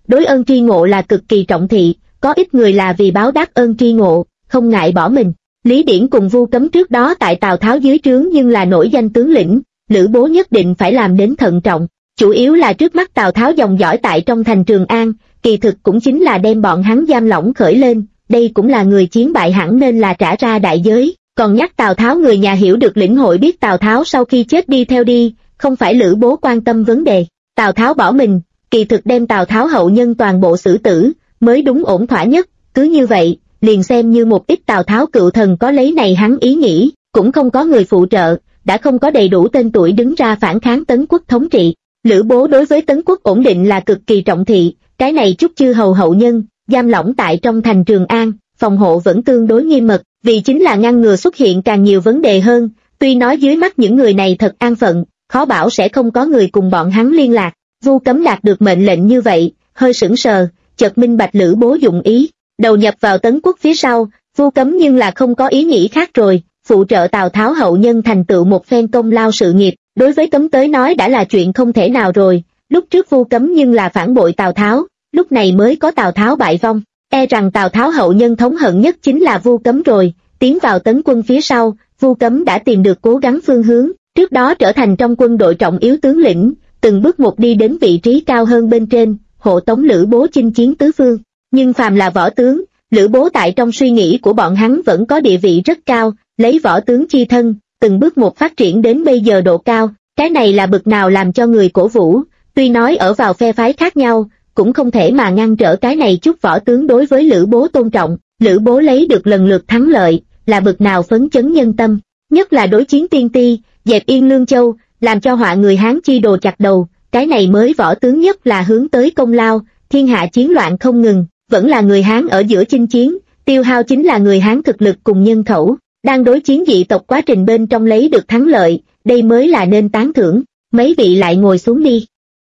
đối ơn tri ngộ là cực kỳ trọng thị, có ít người là vì báo đáp ơn tri ngộ, không ngại bỏ mình. Lý Điển cùng Vu Cấm trước đó tại Tào Tháo dưới trướng nhưng là nổi danh tướng lĩnh, Lữ Bố nhất định phải làm đến thận trọng, chủ yếu là trước mắt Tào Tháo dòng dõi tại trong thành Trường An, kỳ thực cũng chính là đem bọn hắn giam lỏng khởi lên, đây cũng là người chiến bại hẳn nên là trả ra đại giới. Còn nhắc Tào Tháo, người nhà hiểu được lĩnh hội biết Tào Tháo sau khi chết đi theo đi, không phải Lữ Bố quan tâm vấn đề. Tào Tháo bỏ mình, kỳ thực đem Tào Tháo hậu nhân toàn bộ xử tử, mới đúng ổn thỏa nhất, cứ như vậy, liền xem như một ít Tào Tháo cựu thần có lấy này hắn ý nghĩ, cũng không có người phụ trợ, đã không có đầy đủ tên tuổi đứng ra phản kháng Tấn Quốc thống trị. Lữ Bố đối với Tấn Quốc ổn định là cực kỳ trọng thị, cái này chút chư hầu hậu nhân, giam lỏng tại trong thành Trường An, phòng hộ vẫn tương đối nghiêm mật, vì chính là ngăn ngừa xuất hiện càng nhiều vấn đề hơn, tuy nói dưới mắt những người này thật an phận, khó bảo sẽ không có người cùng bọn hắn liên lạc. Vu Cấm đạt được mệnh lệnh như vậy, hơi sững sờ, chợt minh bạch Lữ Bố dụng ý, đầu nhập vào Tấn Quốc phía sau, Vu Cấm nhưng là không có ý nghĩ khác rồi, phụ trợ Tào Tháo hậu nhân thành tựu một phen công lao sự nghiệp, đối với Cấm tới nói đã là chuyện không thể nào rồi, lúc trước Vu Cấm nhưng là phản bội Tào Tháo, lúc này mới có Tào Tháo bại vong, e rằng Tào Tháo hậu nhân thống hận nhất chính là Vu Cấm rồi. Tiến vào Tấn quân phía sau, Vu Cấm đã tìm được cố gắng phương hướng, trước đó trở thành trong quân đội trọng yếu tướng lĩnh, từng bước một đi đến vị trí cao hơn bên trên, hộ tống Lữ Bố chinh chiến tứ phương. Nhưng phàm là võ tướng, Lữ Bố tại trong suy nghĩ của bọn hắn vẫn có địa vị rất cao, lấy võ tướng chi thân, từng bước một phát triển đến bây giờ độ cao, cái này là bực nào làm cho người cổ vũ, tuy nói ở vào phe phái khác nhau, cũng không thể mà ngăn trở cái này chút võ tướng đối với Lữ Bố tôn trọng. Lữ Bố lấy được lần lượt thắng lợi, là bực nào phấn chấn nhân tâm, nhất là đối chiến Tiên Ti, dẹp yên Lương Châu, làm cho họa người Hán chi đồ chặt đầu, cái này mới võ tướng nhất là hướng tới công lao, thiên hạ chiến loạn không ngừng, vẫn là người Hán ở giữa chinh chiến, tiêu hao chính là người Hán thực lực cùng nhân khẩu, đang đối chiến dị tộc quá trình bên trong lấy được thắng lợi, đây mới là nên tán thưởng, mấy vị lại ngồi xuống đi.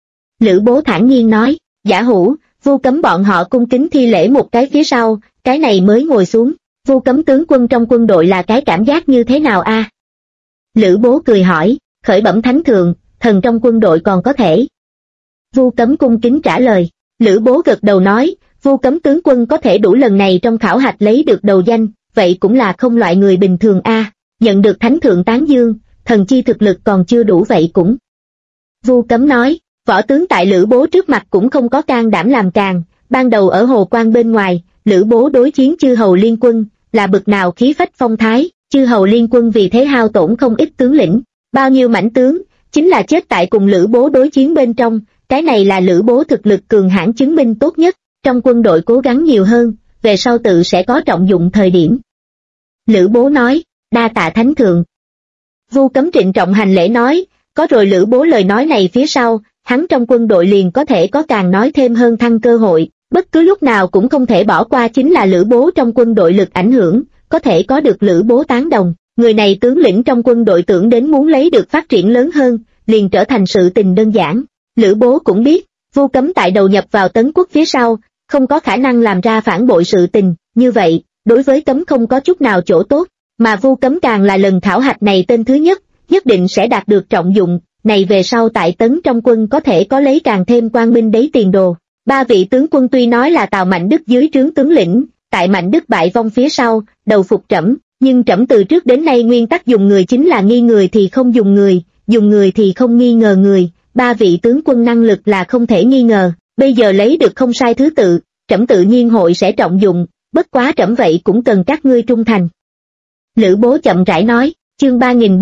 Lữ Bố thản nhiên nói, Giả Hữu, Vu Cấm bọn họ cung kính thi lễ một cái phía sau, cái này mới ngồi xuống. Vu Cấm tướng quân trong quân đội là cái cảm giác như thế nào a? Lữ Bố cười hỏi, khởi bẩm thánh thượng, thần trong quân đội còn có thể. Vu Cấm cung kính trả lời, Lữ Bố gật đầu nói, Vu Cấm tướng quân có thể đủ lần này trong khảo hạch lấy được đầu danh, vậy cũng là không loại người bình thường a. Nhận được thánh thượng tán dương, thần chi thực lực còn chưa đủ vậy cũng. Vu Cấm nói, võ tướng tại Lữ Bố trước mặt cũng không có can đảm làm càng, ban đầu ở Hồ Quan bên ngoài, Lữ Bố đối chiến chư hầu liên quân, là bực nào khí phách phong thái, chư hầu liên quân vì thế hao tổn không ít tướng lĩnh, bao nhiêu mãnh tướng, chính là chết tại cùng Lữ Bố đối chiến bên trong, cái này là Lữ Bố thực lực cường hãn chứng minh tốt nhất, trong quân đội cố gắng nhiều hơn, về sau tự sẽ có trọng dụng thời điểm. Lữ Bố nói, đa tạ thánh thượng. Vu Cấm trịnh trọng hành lễ nói, có rồi Lữ Bố lời nói này phía sau, hắn trong quân đội liền có thể có càng nói thêm hơn thăng cơ hội, bất cứ lúc nào cũng không thể bỏ qua chính là Lữ Bố trong quân đội lực ảnh hưởng, có thể có được Lữ Bố tán đồng, người này tướng lĩnh trong quân đội tưởng đến muốn lấy được phát triển lớn hơn, liền trở thành sự tình đơn giản. Lữ Bố cũng biết, Vu Cấm tại đầu nhập vào Tấn Quốc phía sau, không có khả năng làm ra phản bội sự tình, như vậy, đối với Cấm không có chút nào chỗ tốt, mà Vu Cấm càng là lần khảo hạch này tên thứ nhất, nhất định sẽ đạt được trọng dụng, này về sau tại Tấn trong quân có thể có lấy càng thêm quang minh đấy tiền đồ. Ba vị tướng quân tuy nói là Tào Mạnh Đức dưới trướng tướng lĩnh, tại Mạnh Đức bại vong phía sau, đầu phục Trẫm, nhưng Trẫm từ trước đến nay nguyên tắc dùng người chính là nghi người thì không dùng người thì không nghi ngờ người, ba vị tướng quân năng lực là không thể nghi ngờ, bây giờ lấy được không sai thứ tự, Trẫm tự nhiên hội sẽ trọng dụng, bất quá Trẫm vậy cũng cần các ngươi trung thành. Lữ Bố chậm rãi nói, chương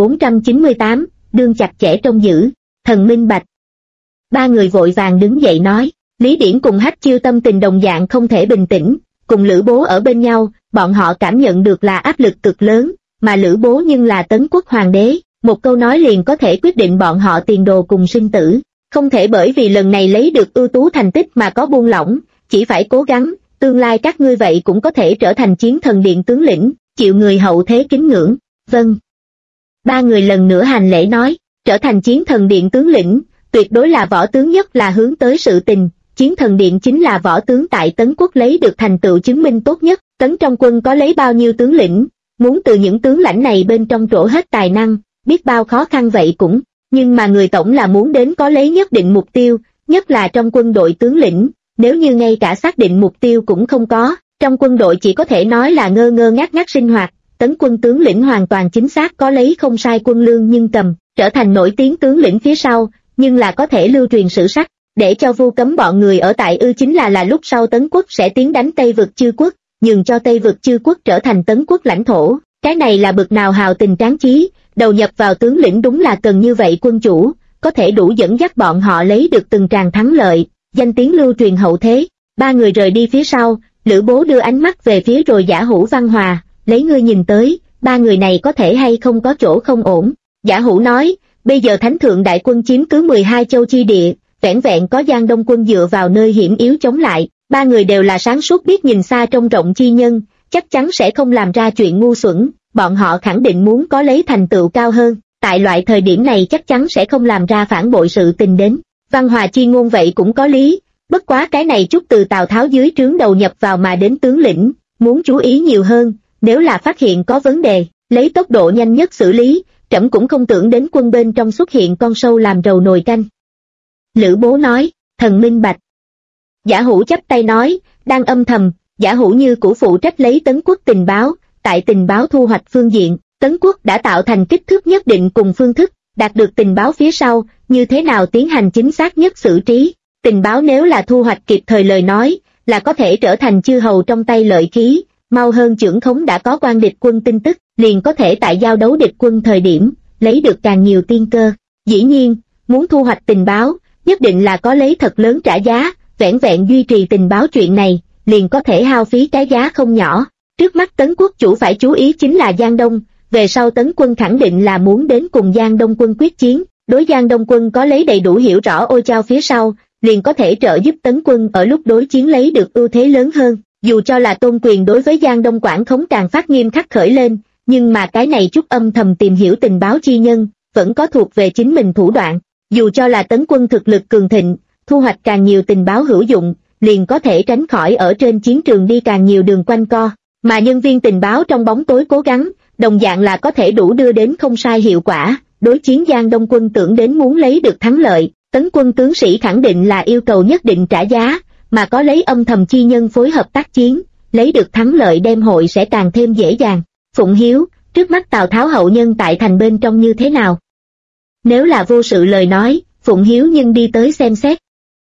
3498, đương chặt chẽ trông giữ, thần minh bạch. Ba người vội vàng đứng dậy nói, Lý Điển cùng Hách Chiêu tâm tình đồng dạng không thể bình tĩnh, cùng Lữ Bố ở bên nhau, bọn họ cảm nhận được là áp lực cực lớn, mà Lữ Bố nhưng là Tấn Quốc hoàng đế, một câu nói liền có thể quyết định bọn họ tiền đồ cùng sinh tử, không thể bởi vì lần này lấy được ưu tú thành tích mà có buông lỏng, chỉ phải cố gắng, tương lai các ngươi vậy cũng có thể trở thành chiến thần điện tướng lĩnh, chịu người hậu thế kính ngưỡng. Vâng. Ba người lần nữa hành lễ nói, trở thành chiến thần điện tướng lĩnh, tuyệt đối là võ tướng nhất là hướng tới sự tình, chiến thần điện chính là võ tướng tại Tấn Quốc lấy được thành tựu chứng minh tốt nhất, Tấn trong quân có lấy bao nhiêu tướng lĩnh, muốn từ những tướng lãnh này bên trong trổ hết tài năng, biết bao khó khăn vậy cũng, nhưng mà người tổng là muốn đến có lấy nhất định mục tiêu, nhất là trong quân đội tướng lĩnh, nếu như ngay cả xác định mục tiêu cũng không có, trong quân đội chỉ có thể nói là ngơ ngơ ngác ngác sinh hoạt. Tấn quân tướng lĩnh hoàn toàn chính xác có lấy không sai quân lương nhưng cầm, trở thành nổi tiếng tướng lĩnh phía sau, nhưng là có thể lưu truyền sử sách, để cho vu cấm bọn người ở tại chính là lúc sau Tấn quốc sẽ tiến đánh Tây vực chư quốc, nhường cho Tây vực chư quốc trở thành Tấn quốc lãnh thổ. Cái này là bực nào hào tình tráng chí, đầu nhập vào tướng lĩnh đúng là cần như vậy quân chủ, có thể đủ dẫn dắt bọn họ lấy được từng tràng thắng lợi, danh tiếng lưu truyền hậu thế. Ba người rời đi phía sau, Lữ Bố đưa ánh mắt về phía rồi Giả Hữu Văn Hòa, lấy ngươi nhìn tới, ba người này có thể hay không có chỗ không ổn. Giả Hữu nói, bây giờ Thánh Thượng đại quân chiếm cứ 12 châu chi địa, vẻn vẹn có Giang Đông quân dựa vào nơi hiểm yếu chống lại, ba người đều là sáng suốt biết nhìn xa trông rộng chi nhân, chắc chắn sẽ không làm ra chuyện ngu xuẩn, bọn họ khẳng định muốn có lấy thành tựu cao hơn, tại loại thời điểm này chắc chắn sẽ không làm ra phản bội sự tình đến. Văn Hòa chi ngôn vậy cũng có lý, bất quá cái này chút từ Tào Tháo dưới trướng đầu nhập vào mà đến tướng lĩnh, muốn chú ý nhiều hơn, nếu là phát hiện có vấn đề, lấy tốc độ nhanh nhất xử lý, trẫm cũng không tưởng đến quân bên trong xuất hiện con sâu làm rầu nồi canh. Lữ Bố nói, thần minh bạch. Giả Hữu chắp tay nói, đang âm thầm, Giả Hữu như cũ phụ trách lấy Tấn quốc tình báo, tại tình báo thu hoạch phương diện, Tấn quốc đã tạo thành kích thước nhất định cùng phương thức, đạt được tình báo phía sau, như thế nào tiến hành chính xác nhất xử trí. Tình báo nếu là thu hoạch kịp thời lời nói, là có thể trở thành chư hầu trong tay lợi khí, mau hơn chưởng khống đã có quan địch quân tin tức, liền có thể tại giao đấu địch quân thời điểm, lấy được càng nhiều tiên cơ. Dĩ nhiên, muốn thu hoạch tình báo, nhất định là có lấy thật lớn trả giá, vẻn vẹn duy trì tình báo chuyện này, liền có thể hao phí cái giá không nhỏ. Trước mắt Tấn quốc chủ phải chú ý chính là Giang Đông, về sau Tấn quân khẳng định là muốn đến cùng Giang Đông quân quyết chiến, đối Giang Đông quân có lấy đầy đủ hiểu rõ Ôi Chao phía sau, liền có thể trợ giúp Tấn quân ở lúc đối chiến lấy được ưu thế lớn hơn. Dù cho là Tôn Quyền đối với Giang Đông quản khống càng phát nghiêm khắc khởi lên, nhưng mà cái này chút âm thầm tìm hiểu tình báo chi nhân, vẫn có thuộc về chính mình thủ đoạn. Dù cho là Tấn quân thực lực cường thịnh, thu hoạch càng nhiều tình báo hữu dụng, liền có thể tránh khỏi ở trên chiến trường đi càng nhiều đường quanh co. Mà nhân viên tình báo trong bóng tối cố gắng, đồng dạng là có thể đủ đưa đến không sai hiệu quả. Đối chiến Giang Đông quân tưởng đến muốn lấy được thắng lợi, Tấn quân tướng sĩ khẳng định là yêu cầu nhất định trả giá, mà có lấy âm thầm chi nhân phối hợp tác chiến, lấy được thắng lợi đem hội sẽ càng thêm dễ dàng. Phụng Hiếu, trước mắt Tào Tháo hậu nhân tại thành bên trong như thế nào? Nếu là vô sự lời nói, Phụng Hiếu nhưng đi tới xem xét.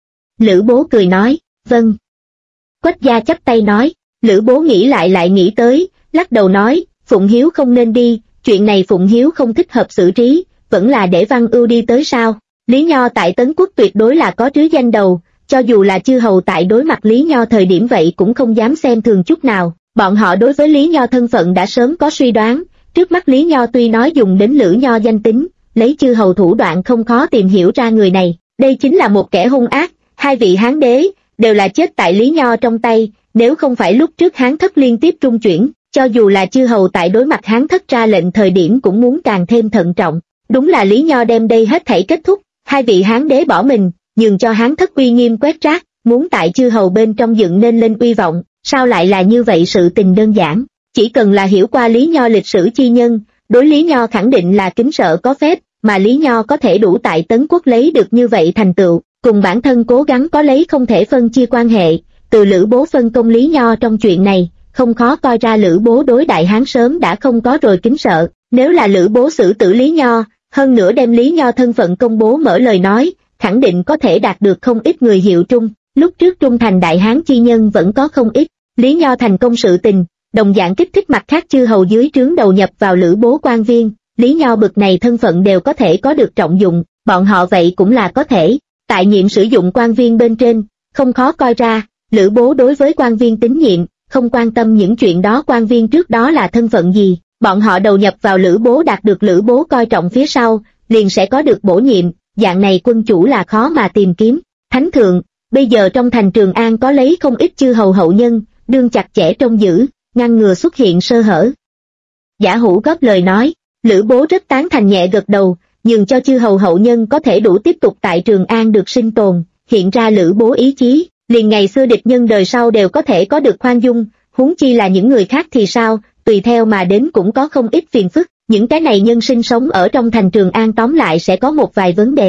Lữ Bố cười nói, vâng. Quách gia chắp tay nói, Lữ Bố nghĩ lại nghĩ tới, lắc đầu nói, Phụng Hiếu không nên đi, chuyện này Phụng Hiếu không thích hợp xử trí, vẫn là để Văn Ưu đi tới sao? Lý Nho tại Tấn quốc tuyệt đối là có trứ danh đầu, cho dù là chư hầu tại đối mặt Lý Nho thời điểm vậy cũng không dám xem thường chút nào, bọn họ đối với Lý Nho thân phận đã sớm có suy đoán, trước mắt Lý Nho tuy nói dùng đến Lữ Nho danh tính, lấy chư hầu thủ đoạn không khó tìm hiểu ra người này, đây chính là một kẻ hung ác, hai vị Hán đế, đều là chết tại Lý Nho trong tay, nếu không phải lúc trước Hán thất liên tiếp trung chuyển, cho dù là chư hầu tại đối mặt Hán thất ra lệnh thời điểm cũng muốn càng thêm thận trọng, đúng là Lý Nho đem đây hết thảy kết thúc, hai vị Hán đế bỏ mình, nhường cho Hán thất uy nghiêm quét rác, muốn tại chư hầu bên trong dựng nên lên uy vọng, sao lại là như vậy sự tình đơn giản, chỉ cần là hiểu qua Lý Nho lịch sử chi nhân, đối Lý Nho khẳng định là kính sợ có phép, mà Lý Nho có thể đủ tại Tấn quốc lấy được như vậy thành tựu, cùng bản thân cố gắng có lấy không thể phân chia quan hệ, từ Lữ Bố phân công Lý Nho trong chuyện này, không khó coi ra Lữ Bố đối Đại Hán sớm đã không có rồi kính sợ, nếu là Lữ Bố xử tử Lý Nho, hơn nữa đem Lý Nho thân phận công bố mở lời nói, khẳng định có thể đạt được không ít người hiệu trung, lúc trước trung thành Đại Hán chi nhân vẫn có không ít, Lý Nho thành công sự tình, đồng dạng kích thích mặt khác chư hầu dưới trướng đầu nhập vào Lữ Bố quan viên, Lý Nho bực này thân phận đều có thể có được trọng dụng, bọn họ vậy cũng là có thể, tại nhiệm sử dụng quan viên bên trên, không khó coi ra, Lữ Bố đối với quan viên tín nhiệm, không quan tâm những chuyện đó quan viên trước đó là thân phận gì, bọn họ đầu nhập vào Lữ Bố đạt được Lữ Bố coi trọng phía sau, liền sẽ có được bổ nhiệm, dạng này quân chủ là khó mà tìm kiếm. Thánh thượng, bây giờ trong thành Trường An có lấy không ít chư hầu hậu nhân, đương chặt chẽ trông giữ, ngăn ngừa xuất hiện sơ hở. Giả Hữu góp lời nói, Lữ Bố rất tán thành nhẹ gật đầu, nhường cho chư hầu hậu nhân có thể đủ tiếp tục tại Trường An được sinh tồn, hiện ra Lữ Bố ý chí, liền ngày xưa địch nhân đời sau đều có thể có được khoan dung, huống chi là những người khác thì sao, tùy theo mà đến cũng có không ít phiền phức, những cái này nhân sinh sống ở trong thành Trường An tóm lại sẽ có một vài vấn đề.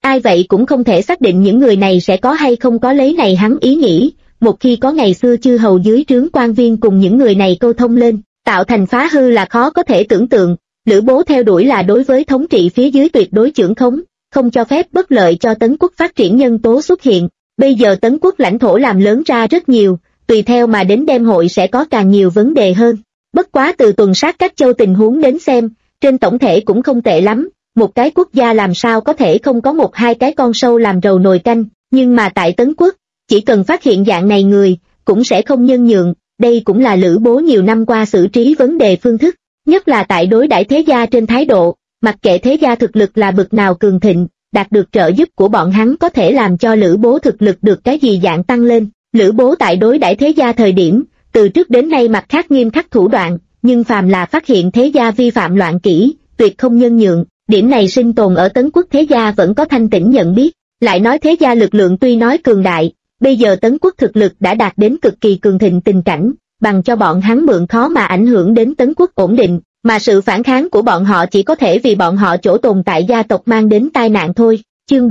Ai vậy cũng không thể xác định những người này sẽ có hay không có lấy này hắn ý nghĩ, một khi có ngày xưa chư hầu dưới trướng quan viên cùng những người này câu thông lên, tạo thành phá hư là khó có thể tưởng tượng. Lữ Bố theo đuổi là đối với thống trị phía dưới tuyệt đối chưởng khống, không cho phép bất lợi cho Tấn quốc phát triển nhân tố xuất hiện. Bây giờ Tấn quốc lãnh thổ làm lớn ra rất nhiều, tùy theo mà đến đêm hội sẽ có càng nhiều vấn đề hơn. Bất quá từ tuần sát các châu tình huống đến xem, trên tổng thể cũng không tệ lắm, một cái quốc gia làm sao có thể không có một hai cái con sâu làm rầu nồi canh, nhưng mà tại Tấn quốc, chỉ cần phát hiện dạng này người, cũng sẽ không nhân nhượng, đây cũng là Lữ Bố nhiều năm qua xử trí vấn đề phương thức, nhất là tại đối đãi thế gia trên thái độ, mặc kệ thế gia thực lực là bực nào cường thịnh, đạt được trợ giúp của bọn hắn có thể làm cho Lữ Bố thực lực được cái gì dạng tăng lên. Lữ Bố tại đối đãi thế gia thời điểm, từ trước đến nay mặt khác nghiêm khắc thủ đoạn, nhưng phàm là phát hiện thế gia vi phạm loạn kỷ, tuyệt không nhân nhượng, điểm này sinh tồn ở Tấn quốc thế gia vẫn có thanh tĩnh nhận biết. Lại nói thế gia lực lượng tuy nói cường đại, bây giờ Tấn quốc thực lực đã đạt đến cực kỳ cường thịnh tình cảnh, bằng cho bọn hắn mượn khó mà ảnh hưởng đến Tấn quốc ổn định, mà sự phản kháng của bọn họ chỉ có thể vì bọn họ chỗ tồn tại gia tộc mang đến tai nạn thôi. Chương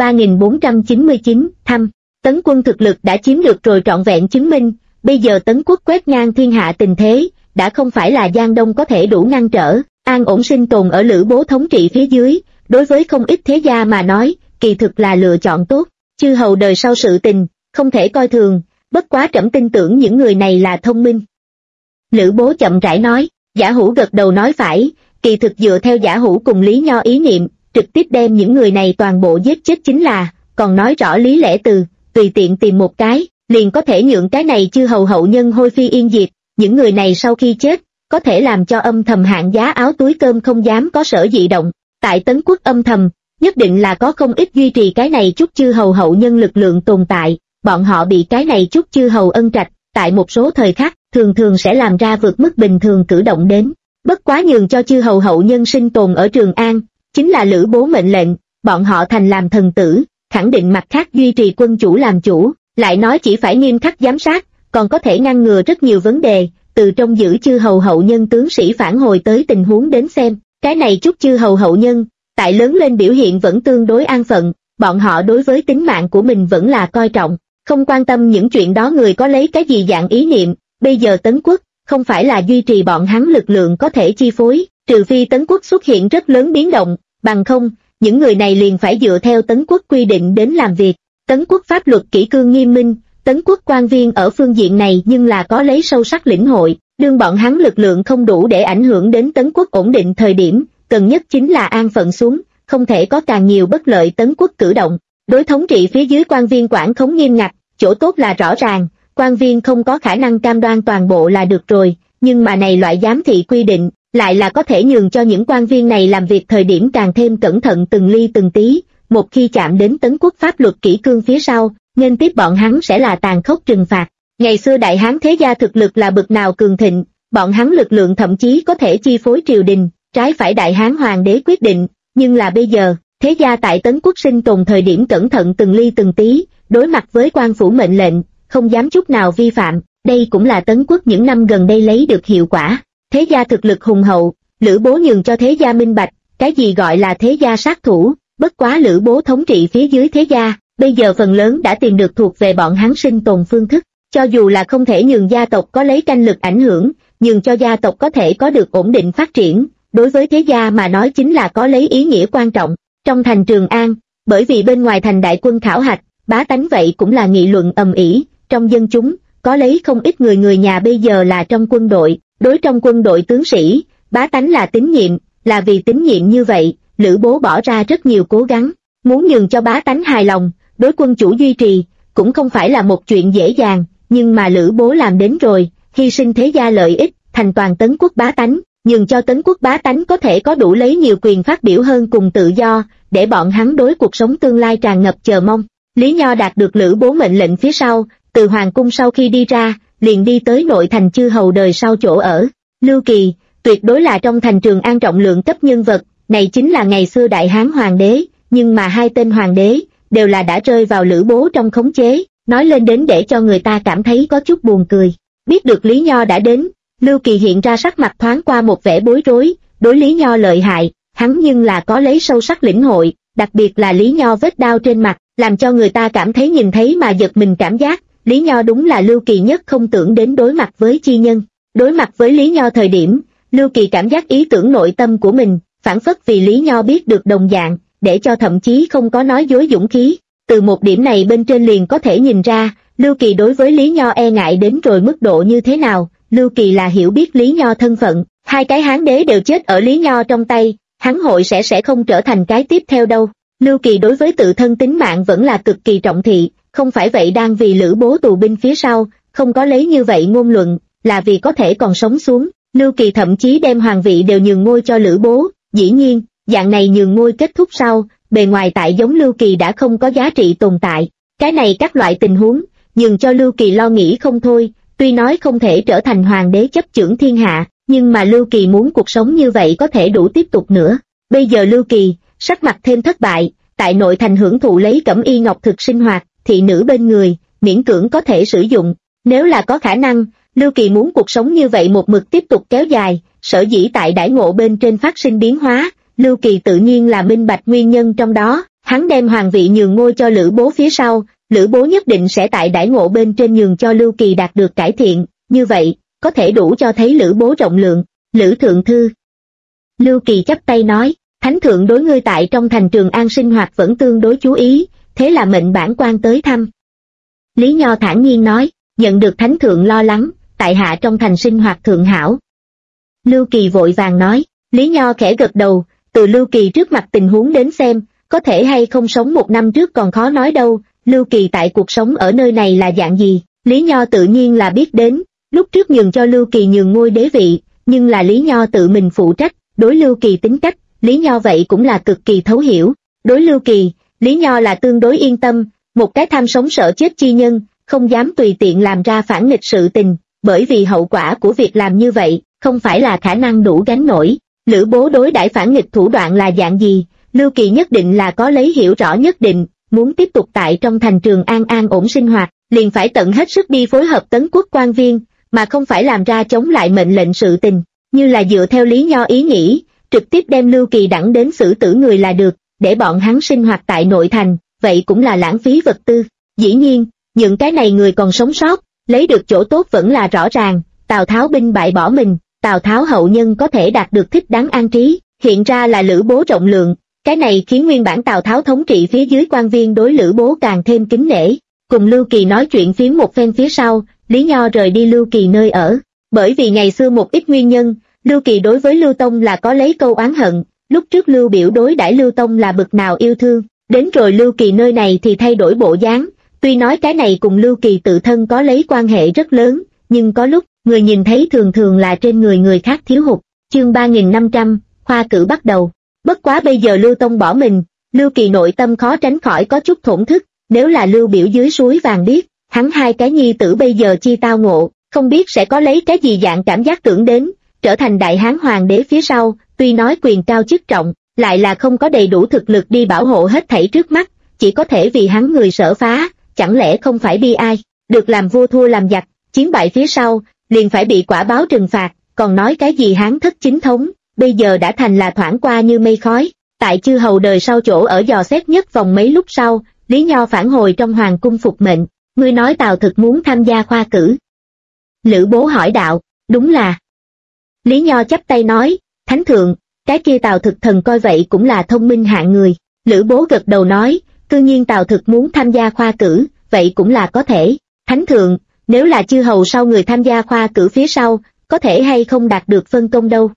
3499, thăm. Tấn quân thực lực đã chiếm được rồi trọn vẹn chứng minh, bây giờ Tấn quốc quét ngang thiên hạ tình thế, đã không phải là Giang Đông có thể đủ ngăn trở, an ổn sinh tồn ở Lữ Bố thống trị phía dưới, đối với không ít thế gia mà nói, kỳ thực là lựa chọn tốt. Chư hầu đời sau sự tình, không thể coi thường, bất quá trẫm tin tưởng những người này là thông minh. Lữ Bố chậm rãi nói. Giả Hữu gật đầu nói phải, kỳ thực dựa theo Giả Hữu cùng Lý Nho ý niệm, trực tiếp đem những người này toàn bộ giết chết chính là, còn nói rõ lý lẽ từ, tùy tiện tìm một cái, liền có thể nhượng cái này chư hầu hậu nhân hôi phi yên diệt, những người này sau khi chết, có thể làm cho âm thầm hạng giá áo túi cơm không dám có sở dị động. Tại Tấn quốc âm thầm, nhất định là có không ít duy trì cái này chút chư hầu hậu nhân lực lượng tồn tại, bọn họ bị cái này chút chư hầu ân trạch, tại một số thời khắc, thường thường sẽ làm ra vượt mức bình thường cử động đến. Bất quá nhường cho chư hầu hậu nhân sinh tồn ở Trường An, chính là Lữ Bố mệnh lệnh, bọn họ thành làm thần tử, khẳng định mặt khác duy trì quân chủ làm chủ, lại nói chỉ phải nghiêm khắc giám sát, còn có thể ngăn ngừa rất nhiều vấn đề, từ trong giữ chư hầu hậu nhân tướng sĩ phản hồi tới tình huống đến xem, cái này chút chư hầu hậu nhân, tại lớn lên biểu hiện vẫn tương đối an phận, bọn họ đối với tính mạng của mình vẫn là coi trọng, không quan tâm những chuyện đó người có lấy cái gì dạng ý niệm. Bây giờ Tấn quốc, không phải là duy trì bọn hắn lực lượng có thể chi phối, trừ phi Tấn quốc xuất hiện rất lớn biến động, bằng không, những người này liền phải dựa theo Tấn quốc quy định đến làm việc. Tấn quốc pháp luật kỷ cương nghiêm minh, Tấn quốc quan viên ở phương diện này nhưng là có lấy sâu sắc lĩnh hội, đương bọn hắn lực lượng không đủ để ảnh hưởng đến Tấn quốc ổn định thời điểm, cần nhất chính là an phận xuống, không thể có càng nhiều bất lợi Tấn quốc cử động. Đối thống trị phía dưới quan viên quản khống nghiêm ngặt, chỗ tốt là rõ ràng. Quan viên không có khả năng cam đoan toàn bộ là được rồi, nhưng mà này loại giám thị quy định, lại là có thể nhường cho những quan viên này làm việc thời điểm càng thêm cẩn thận từng ly từng tí, một khi chạm đến Tấn quốc pháp luật kỷ cương phía sau, nên tiếp bọn hắn sẽ là tàn khốc trừng phạt. Ngày xưa Đại Hán thế gia thực lực là bực nào cường thịnh, bọn hắn lực lượng thậm chí có thể chi phối triều đình, trái phải Đại Hán hoàng đế quyết định, nhưng là bây giờ, thế gia tại Tấn quốc sinh tồn thời điểm cẩn thận từng ly từng tí, đối mặt với quan phủ mệnh lệnh, không dám chút nào vi phạm, đây cũng là Tấn quốc những năm gần đây lấy được hiệu quả. Thế gia thực lực hùng hậu, Lữ Bố nhường cho thế gia minh bạch, cái gì gọi là thế gia sát thủ, bất quá Lữ Bố thống trị phía dưới thế gia, bây giờ phần lớn đã tìm được thuộc về bọn hắn sinh tồn phương thức, cho dù là không thể nhường gia tộc có lấy tranh lực ảnh hưởng, nhường cho gia tộc có thể có được ổn định phát triển, đối với thế gia mà nói chính là có lấy ý nghĩa quan trọng. Trong thành Trường An, bởi vì bên ngoài thành đại quân khảo hạch, bá tánh vậy cũng là nghị luận ầm ĩ. Trong dân chúng, có lấy không ít người nhà bây giờ là trong quân đội, đối trong quân đội tướng sĩ, bá tánh là tín nhiệm, là vì tín nhiệm như vậy, Lữ Bố bỏ ra rất nhiều cố gắng, muốn nhường cho bá tánh hài lòng, đối quân chủ duy trì, cũng không phải là một chuyện dễ dàng, nhưng mà Lữ Bố làm đến rồi, hy sinh thế gia lợi ích, thành toàn Tấn quốc bá tánh, nhường cho Tấn quốc bá tánh có thể có đủ lấy nhiều quyền phát biểu hơn cùng tự do, để bọn hắn đối cuộc sống tương lai tràn ngập chờ mong. Lý Nho đạt được Lữ Bố mệnh lệnh phía sau, từ hoàng cung sau khi đi ra, liền đi tới nội thành chư hầu đời sau chỗ ở. Lưu Kỳ, tuyệt đối là trong thành Trường An trọng lượng cấp nhân vật, này chính là ngày xưa Đại Hán hoàng đế, nhưng mà hai tên hoàng đế, đều là đã rơi vào Lữ Bố trong khống chế, nói lên đến để cho người ta cảm thấy có chút buồn cười. Biết được Lý Nho đã đến, Lưu Kỳ hiện ra sắc mặt thoáng qua một vẻ bối rối, đối Lý Nho lợi hại, hắn nhưng là có lấy sâu sắc lĩnh hội, đặc biệt là Lý Nho vết đao trên mặt, làm cho người ta cảm thấy nhìn thấy mà giật mình cảm giác. Lý Nho đúng là Lưu Kỳ nhất không tưởng đến đối mặt với chi nhân. Đối mặt với Lý Nho thời điểm, Lưu Kỳ cảm giác ý tưởng nội tâm của mình, phảng phất vì Lý Nho biết được đồng dạng, để cho thậm chí không có nói dối dũng khí. Từ một điểm này bên trên liền có thể nhìn ra, Lưu Kỳ đối với Lý Nho e ngại đến rồi mức độ như thế nào. Lưu Kỳ là hiểu biết Lý Nho thân phận, hai cái Hán đế đều chết ở Lý Nho trong tay, hắn hội sẽ không trở thành cái tiếp theo đâu. Lưu Kỳ đối với tự thân tính mạng vẫn là cực kỳ trọng thị, không phải vậy đang vì Lữ Bố tù binh phía sau, không có lấy như vậy ngôn luận, là vì có thể còn sống xuống. Lưu Kỳ thậm chí đem hoàng vị đều nhường ngôi cho Lữ Bố. Dĩ nhiên, dạng này nhường ngôi kết thúc sau, bề ngoài tại giống Lưu Kỳ đã không có giá trị tồn tại. Cái này các loại tình huống, nhường cho Lưu Kỳ lo nghĩ không thôi. Tuy nói không thể trở thành hoàng đế chấp chưởng thiên hạ, nhưng mà Lưu Kỳ muốn cuộc sống như vậy có thể đủ tiếp tục nữa. Bây giờ Lưu Kỳ, sắc mặt thêm thất bại, tại nội thành hưởng thụ lấy cẩm y ngọc thực sinh hoạt, thị nữ bên người, miễn cưỡng có thể sử dụng. Nếu là có khả năng, Lưu Kỳ muốn cuộc sống như vậy một mực tiếp tục kéo dài, sở dĩ tại đãi ngộ bên trên phát sinh biến hóa, Lưu Kỳ tự nhiên là minh bạch nguyên nhân trong đó. Hắn đem hoàng vị nhường ngôi cho Lữ Bố phía sau, Lữ Bố nhất định sẽ tại đãi ngộ bên trên nhường cho Lưu Kỳ đạt được cải thiện, như vậy, có thể đủ cho thấy Lữ Bố rộng lượng. Lữ thượng thư. Lưu Kỳ chắp tay nói, thánh thượng đối ngươi tại trong thành Trường An sinh hoạt vẫn tương đối chú ý, thế là mệnh bản quan tới thăm. Lý Nho thản nhiên nói, nhận được thánh thượng lo lắng, tại hạ trong thành sinh hoạt thượng hảo. Lưu Kỳ vội vàng nói, Lý Nho khẽ gật đầu, từ Lưu Kỳ trước mặt tình huống đến xem, có thể hay không sống một năm trước còn khó nói đâu. Lưu Kỳ tại cuộc sống ở nơi này là dạng gì, Lý Nho tự nhiên là biết đến. Lúc trước nhường cho Lưu Kỳ nhường ngôi đế vị, nhưng là Lý Nho tự mình phụ trách. Đối Lưu Kỳ tính cách, Lý Nho vậy cũng là cực kỳ thấu hiểu. Đối Lưu Kỳ, Lý Nho là tương đối yên tâm, một cái tham sống sợ chết chi nhân, không dám tùy tiện làm ra phản nghịch sự tình, bởi vì hậu quả của việc làm như vậy, không phải là khả năng đủ gánh nổi. Lữ Bố đối đãi phản nghịch thủ đoạn là dạng gì, Lưu Kỳ nhất định là có lấy hiểu rõ nhất định. Muốn tiếp tục tại trong thành Trường An an ổn sinh hoạt, liền phải tận hết sức đi phối hợp tấn quốc quan viên, mà không phải làm ra chống lại mệnh lệnh sự tình, như là dựa theo Lý Nho ý nghĩ, trực tiếp đem Lưu Kỳ đẩy đến xử tử người là được, để bọn hắn sinh hoạt tại nội thành, vậy cũng là lãng phí vật tư. Dĩ nhiên, những cái này người còn sống sót, lấy được chỗ tốt vẫn là rõ ràng. Tào Tháo binh bại bỏ mình, Tào Tháo hậu nhân có thể đạt được thích đáng an trí, hiện ra là Lữ Bố rộng lượng. Cái này khiến nguyên bản Tào Tháo thống trị phía dưới quan viên đối Lữ Bố càng thêm kính nể. Cùng Lưu Kỳ nói chuyện phiếm một phen phía sau, Lý Nho rời đi Lưu Kỳ nơi ở. Bởi vì ngày xưa một ít nguyên nhân, Lưu Kỳ đối với Lưu Tông là có lấy câu oán hận. Lúc trước Lưu Biểu đối đãi Lưu Tông là bực nào yêu thương, đến rồi Lưu Kỳ nơi này thì thay đổi bộ dáng. Tuy nói cái này cùng Lưu Kỳ tự thân có lấy quan hệ rất lớn, nhưng có lúc, người nhìn thấy thường thường là trên người khác thiếu hụt. Chương 3500, khoa cử bắt đầu. Bất quá bây giờ Lưu Tông bỏ mình, Lưu Kỳ nội tâm khó tránh khỏi có chút thổn thức. Nếu là Lưu Biểu dưới suối vàng biết, hắn hai cái nhi tử bây giờ chi tao ngộ, không biết sẽ có lấy cái gì dạng cảm giác tưởng đến, trở thành đại hán hoàng đế phía sau, tuy nói quyền cao chức trọng, lại là không có đầy đủ thực lực đi bảo hộ hết thảy trước mắt, chỉ có thể vì hắn người sở phá, chẳng lẽ không phải bi ai, được làm vua thua làm giặc, chiến bại phía sau, liền phải bị quả báo trừng phạt, còn nói cái gì hán thất chính thống, bây giờ đã thành là thoảng qua như mây khói. Tại chư hầu đời sau chỗ ở dò xét nhất vòng mấy lúc sau, Lý Nho phản hồi trong hoàng cung phục mệnh, ngươi nói Tào Thực muốn tham gia khoa cử. Lữ Bố hỏi đạo, đúng là. Lý Nho chắp tay nói, thánh thượng, cái kia Tào Thực thần coi vậy cũng là thông minh hạng người. Lữ Bố gật đầu nói, tự nhiên Tào Thực muốn tham gia khoa cử, vậy cũng là có thể. Thánh thượng, nếu là chư hầu sau người tham gia khoa cử phía sau, có thể hay không đạt được phân công đâu?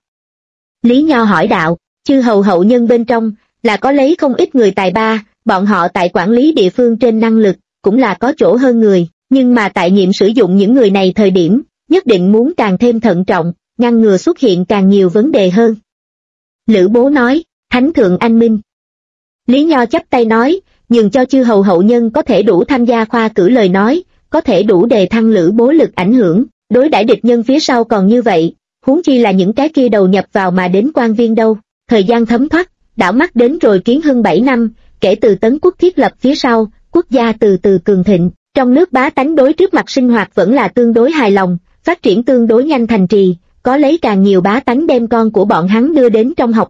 Lý Nho hỏi đạo, chư hầu hậu nhân bên trong, là có lấy không ít người tài ba, bọn họ tại quản lý địa phương trên năng lực, cũng là có chỗ hơn người, nhưng mà tại nhiệm sử dụng những người này thời điểm, nhất định muốn càng thêm thận trọng, ngăn ngừa xuất hiện càng nhiều vấn đề hơn. Lữ Bố nói, thánh thượng anh minh. Lý Nho chắp tay nói, nhường cho chư hầu hậu nhân có thể đủ tham gia khoa cử lời nói, có thể đủ đề thăng Lữ Bố lực ảnh hưởng, đối đãi địch nhân phía sau còn như vậy, huống chi là những cái kia đầu nhập vào mà đến quan viên đâu. Thời gian thấm thoát, đảo mắt đến rồi Kiến Hưng 7 năm, kể từ Tấn quốc thiết lập phía sau, quốc gia từ từ cường thịnh, trong nước bá tánh đối trước mặt sinh hoạt vẫn là tương đối hài lòng, phát triển tương đối nhanh thành trì, có lấy càng nhiều bá tánh đem con của bọn hắn đưa đến trong học đường,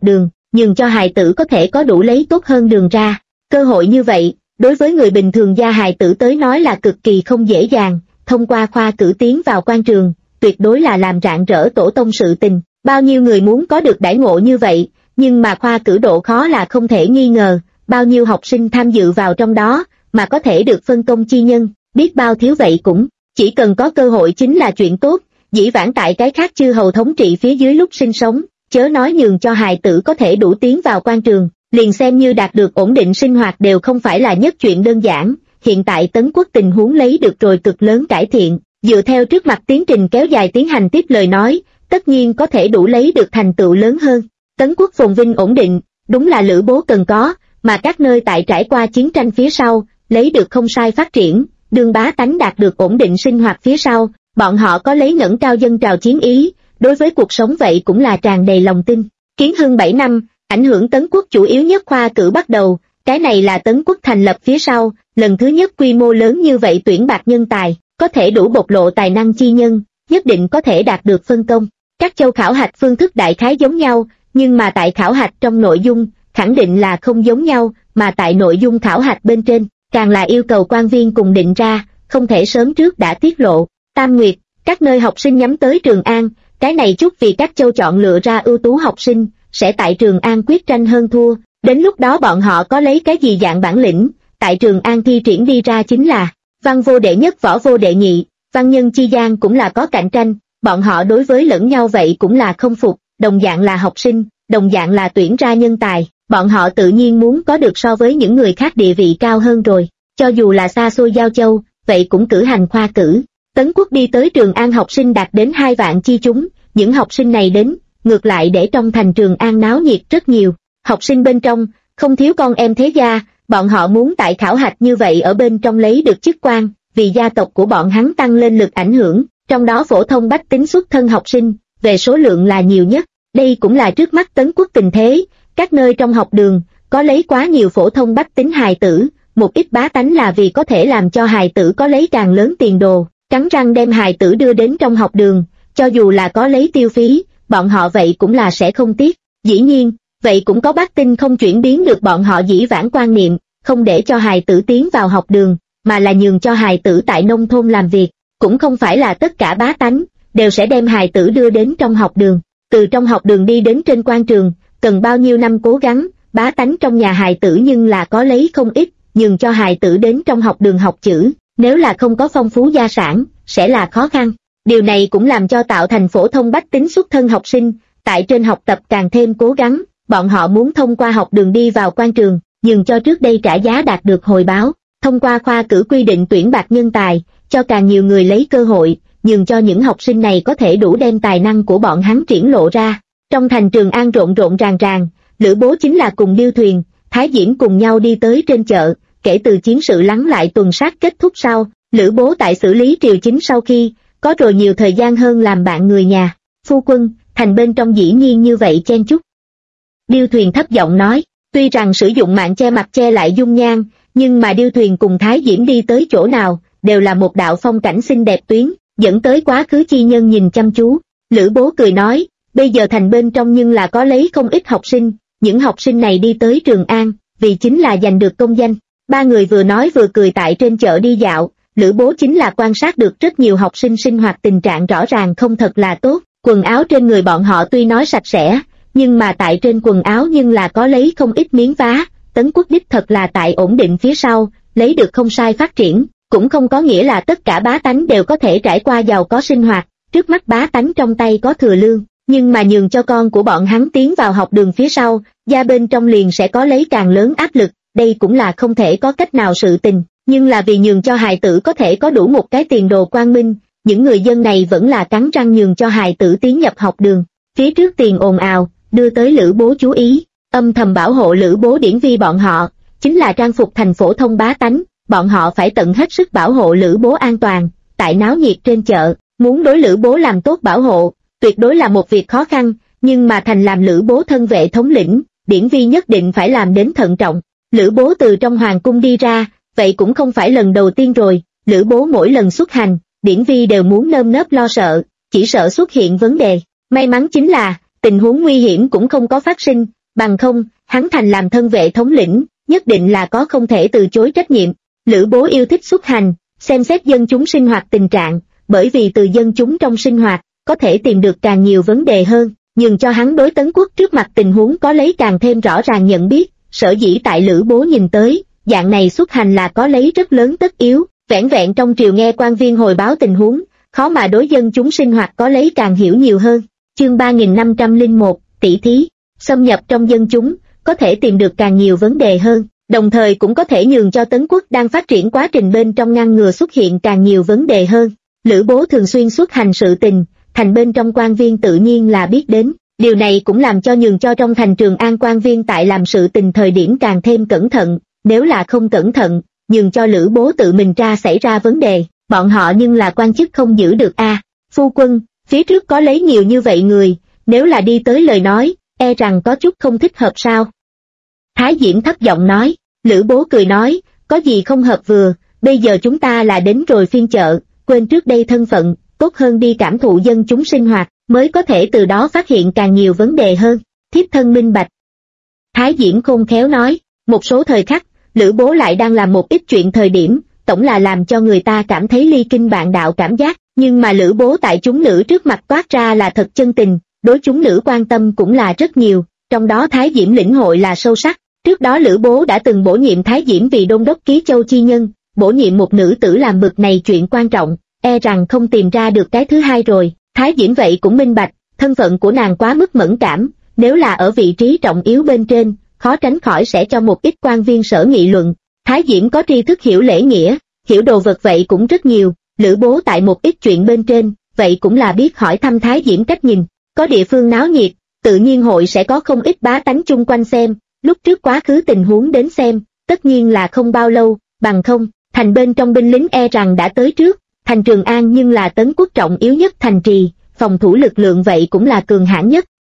nhường cho hài tử có thể có đủ lấy tốt hơn đường ra. Cơ hội như vậy, đối với người bình thường gia hài tử tới nói là cực kỳ không dễ dàng, thông qua khoa cử tiến vào quan trường, tuyệt đối là làm rạng rỡ tổ tông sự tình. Bao nhiêu người muốn có được đãi ngộ như vậy, nhưng mà khoa cử độ khó là không thể nghi ngờ, bao nhiêu học sinh tham dự vào trong đó, mà có thể được phân công chi nhân, biết bao thiếu vậy cũng, chỉ cần có cơ hội chính là chuyện tốt. Dĩ vãng tại cái khác chư hầu thống trị phía dưới lúc sinh sống, chớ nói nhường cho hài tử có thể đủ tiến vào quan trường, liền xem như đạt được ổn định sinh hoạt đều không phải là nhất chuyện đơn giản. Hiện tại Tấn quốc tình huống lấy được rồi cực lớn cải thiện, dựa theo trước mặt tiến trình kéo dài tiến hành tiếp lời nói, tất nhiên có thể đủ lấy được thành tựu lớn hơn. Tấn quốc phồn vinh ổn định, đúng là Lữ Bố cần có, mà các nơi tại trải qua chiến tranh phía sau, lấy được không sai phát triển, đương bá tánh đạt được ổn định sinh hoạt phía sau, bọn họ có lấy ngẩng cao dân trào chiến ý, đối với cuộc sống vậy cũng là tràn đầy lòng tin. Kiến Hưng 7 năm, ảnh hưởng Tấn quốc chủ yếu nhất khoa cử bắt đầu, cái này là Tấn quốc thành lập phía sau, lần thứ nhất quy mô lớn như vậy tuyển bạt nhân tài, có thể đủ bộc lộ tài năng chi nhân, nhất định có thể đạt được phân công. Các châu khảo hạch phương thức đại khái giống nhau, nhưng mà tại khảo hạch trong nội dung, khẳng định là không giống nhau, mà tại nội dung khảo hạch bên trên, càng là yêu cầu quan viên cùng định ra, không thể sớm trước đã tiết lộ. Tam Nguyệt, các nơi học sinh nhắm tới Trường An, cái này chút vì các châu chọn lựa ra ưu tú học sinh, sẽ tại Trường An quyết tranh hơn thua, đến lúc đó bọn họ có lấy cái gì dạng bản lĩnh, tại Trường An thi triển đi ra chính là văn vô đệ nhất võ vô đệ nhị, văn nhân chi gian cũng là có cạnh tranh, bọn họ đối với lẫn nhau vậy cũng là không phục, đồng dạng là học sinh, đồng dạng là tuyển ra nhân tài, bọn họ tự nhiên muốn có được so với những người khác địa vị cao hơn rồi, cho dù là xa xôi giao châu, vậy cũng cử hành khoa cử. Tấn quốc đi tới Trường An học sinh đạt đến 2 vạn chi chúng, những học sinh này đến, ngược lại để trong thành Trường An náo nhiệt rất nhiều. Học sinh bên trong, không thiếu con em thế gia, bọn họ muốn tại khảo hạch như vậy ở bên trong lấy được chức quan, vì gia tộc của bọn hắn tăng lên lực ảnh hưởng, trong đó phổ thông bách tính xuất thân học sinh, về số lượng là nhiều nhất. Đây cũng là trước mắt Tấn quốc tình thế, các nơi trong học đường, có lấy quá nhiều phổ thông bách tính hài tử, một ít bá tánh là vì có thể làm cho hài tử có lấy càng lớn tiền đồ, cắn răng đem hài tử đưa đến trong học đường, cho dù là có lấy tiêu phí, bọn họ vậy cũng là sẽ không tiếc. Dĩ nhiên, vậy cũng có bác tinh không chuyển biến được bọn họ dĩ vãng quan niệm, không để cho hài tử tiến vào học đường, mà là nhường cho hài tử tại nông thôn làm việc, cũng không phải là tất cả bá tánh, đều sẽ đem hài tử đưa đến trong học đường. Từ trong học đường đi đến trên quan trường, cần bao nhiêu năm cố gắng, bá tánh trong nhà hài tử nhưng là có lấy không ít, nhường cho hài tử đến trong học đường học chữ, nếu là không có phong phú gia sản, sẽ là khó khăn. Điều này cũng làm cho tạo thành phổ thông bách tính xuất thân học sinh, tại trên học tập càng thêm cố gắng, bọn họ muốn thông qua học đường đi vào quan trường, nhường cho trước đây trả giá đạt được hồi báo, thông qua khoa cử quy định tuyển bạt nhân tài, cho càng nhiều người lấy cơ hội, nhường cho những học sinh này có thể đủ đem tài năng của bọn hắn triển lộ ra. Trong thành Trường An rộn rộn ràng ràng, Lữ Bố chính là cùng Điêu Thuyền, Thái Diễm cùng nhau đi tới trên chợ, kể từ chiến sự lắng lại tuần sát kết thúc sau, Lữ Bố tại xử lý triều chính sau khi, có rồi nhiều thời gian hơn làm bạn người nhà. Phu quân, thành bên trong dĩ nhiên như vậy chen chúc. Điêu Thuyền thấp giọng nói, tuy rằng sử dụng mạng che mặt che lại dung nhan, nhưng mà Điêu Thuyền cùng Thái Diễm đi tới chỗ nào, đều là một đạo phong cảnh xinh đẹp tuyến, dẫn tới quá khứ chi nhân nhìn chăm chú. Lữ Bố cười nói, bây giờ thành bên trong nhưng là có lấy không ít học sinh, những học sinh này đi tới Trường An, vì chính là giành được công danh. Ba người vừa nói vừa cười tại trên chợ đi dạo, Lữ Bố chính là quan sát được rất nhiều học sinh sinh hoạt tình trạng rõ ràng không thật là tốt, quần áo trên người bọn họ tuy nói sạch sẽ, nhưng mà tại trên quần áo nhưng là có lấy không ít miếng vá. Tấn quốc đích thật là tại ổn định phía sau, lấy được không sai phát triển, cũng không có nghĩa là tất cả bá tánh đều có thể trải qua giàu có sinh hoạt, trước mắt bá tánh trong tay có thừa lương, nhưng mà nhường cho con của bọn hắn tiến vào học đường phía sau, gia bên trong liền sẽ có lấy càng lớn áp lực, đây cũng là không thể có cách nào sự tình, nhưng là vì nhường cho hài tử có thể có đủ một cái tiền đồ quang minh, những người dân này vẫn là cắn răng nhường cho hài tử tiến nhập học đường. Phía trước tiền ồn ào, đưa tới Lữ Bố chú ý, âm thầm bảo hộ Lữ Bố điển vi bọn họ, chính là trang phục thành phổ thông bá tánh, bọn họ phải tận hết sức bảo hộ Lữ Bố an toàn, tại náo nhiệt trên chợ, muốn đối Lữ Bố làm tốt bảo hộ, tuyệt đối là một việc khó khăn, nhưng mà thành làm Lữ Bố thân vệ thống lĩnh, điển vi nhất định phải làm đến thận trọng. Lữ Bố từ trong hoàng cung đi ra, vậy cũng không phải lần đầu tiên rồi, Lữ Bố mỗi lần xuất hành, điển vi đều muốn nơm nớp lo sợ, chỉ sợ xuất hiện vấn đề. May mắn chính là, tình huống nguy hiểm cũng không có phát sinh, bằng không, hắn thành làm thân vệ thống lĩnh, nhất định là có không thể từ chối trách nhiệm. Lữ Bố yêu thích xuất hành, xem xét dân chúng sinh hoạt tình trạng, bởi vì từ dân chúng trong sinh hoạt, có thể tìm được càng nhiều vấn đề hơn, nhưng cho hắn đối Tấn Quốc trước mặt tình huống có lấy càng thêm rõ ràng nhận biết, sở dĩ tại Lữ Bố nhìn tới, dạng này xuất hành là có lấy rất lớn tất yếu, vẻn vẹn trong triều nghe quan viên hồi báo tình huống, khó mà đối dân chúng sinh hoạt có lấy càng hiểu nhiều hơn. Chương 3501, tỷ thí, xâm nhập trong dân chúng, có thể tìm được càng nhiều vấn đề hơn, đồng thời cũng có thể nhường cho Tấn Quốc đang phát triển quá trình bên trong ngăn ngừa xuất hiện càng nhiều vấn đề hơn. Lữ Bố thường xuyên xuất hành sự tình, thành bên trong quan viên tự nhiên là biết đến, điều này cũng làm cho nhường cho trong thành Trường An quan viên tại làm sự tình thời điểm càng thêm cẩn thận, nếu là không cẩn thận, nhường cho Lữ Bố tự mình ra xảy ra vấn đề, bọn họ nhưng là quan chức không giữ được a. Phu quân, phía trước có lấy nhiều như vậy người, nếu là đi tới lời nói, e rằng có chút không thích hợp sao? Thái Diễm thấp giọng nói. Lữ Bố cười nói, có gì không hợp vừa, bây giờ chúng ta là đến rồi phiên chợ, quên trước đây thân phận, tốt hơn đi cảm thụ dân chúng sinh hoạt, mới có thể từ đó phát hiện càng nhiều vấn đề hơn. Thiếp thân minh bạch. Thái Diễm khôn khéo nói, một số thời khắc, Lữ Bố lại đang làm một ít chuyện thời điểm, tổng là làm cho người ta cảm thấy ly kinh bạn đạo cảm giác, nhưng mà Lữ Bố tại chúng nữ trước mặt toát ra là thật chân tình, đối chúng nữ quan tâm cũng là rất nhiều, trong đó Thái Diễm lĩnh hội là sâu sắc. Trước đó Lữ Bố đã từng bổ nhiệm Thái Diễm vì đôn đốc Ký Châu chi nhân, bổ nhiệm một nữ tử làm bực này chuyện quan trọng, e rằng không tìm ra được cái thứ hai rồi. Thái Diễm vậy cũng minh bạch, thân phận của nàng quá mức mẫn cảm, nếu là ở vị trí trọng yếu bên trên, khó tránh khỏi sẽ cho một ít quan viên sở nghị luận. Thái Diễm có tri thức hiểu lễ nghĩa, hiểu đồ vật vậy cũng rất nhiều, Lữ Bố tại một ít chuyện bên trên, vậy cũng là biết hỏi thăm Thái Diễm cách nhìn, có địa phương náo nhiệt, tự nhiên hội sẽ có không ít bá tánh chung quanh xem. Lúc trước quá khứ tình huống đến xem, tất nhiên là không bao lâu, bằng không, thành bên trong binh lính e rằng đã tới trước, thành Trường An nhưng là Tấn Quốc trọng yếu nhất thành trì, phòng thủ lực lượng vậy cũng là cường hãn nhất,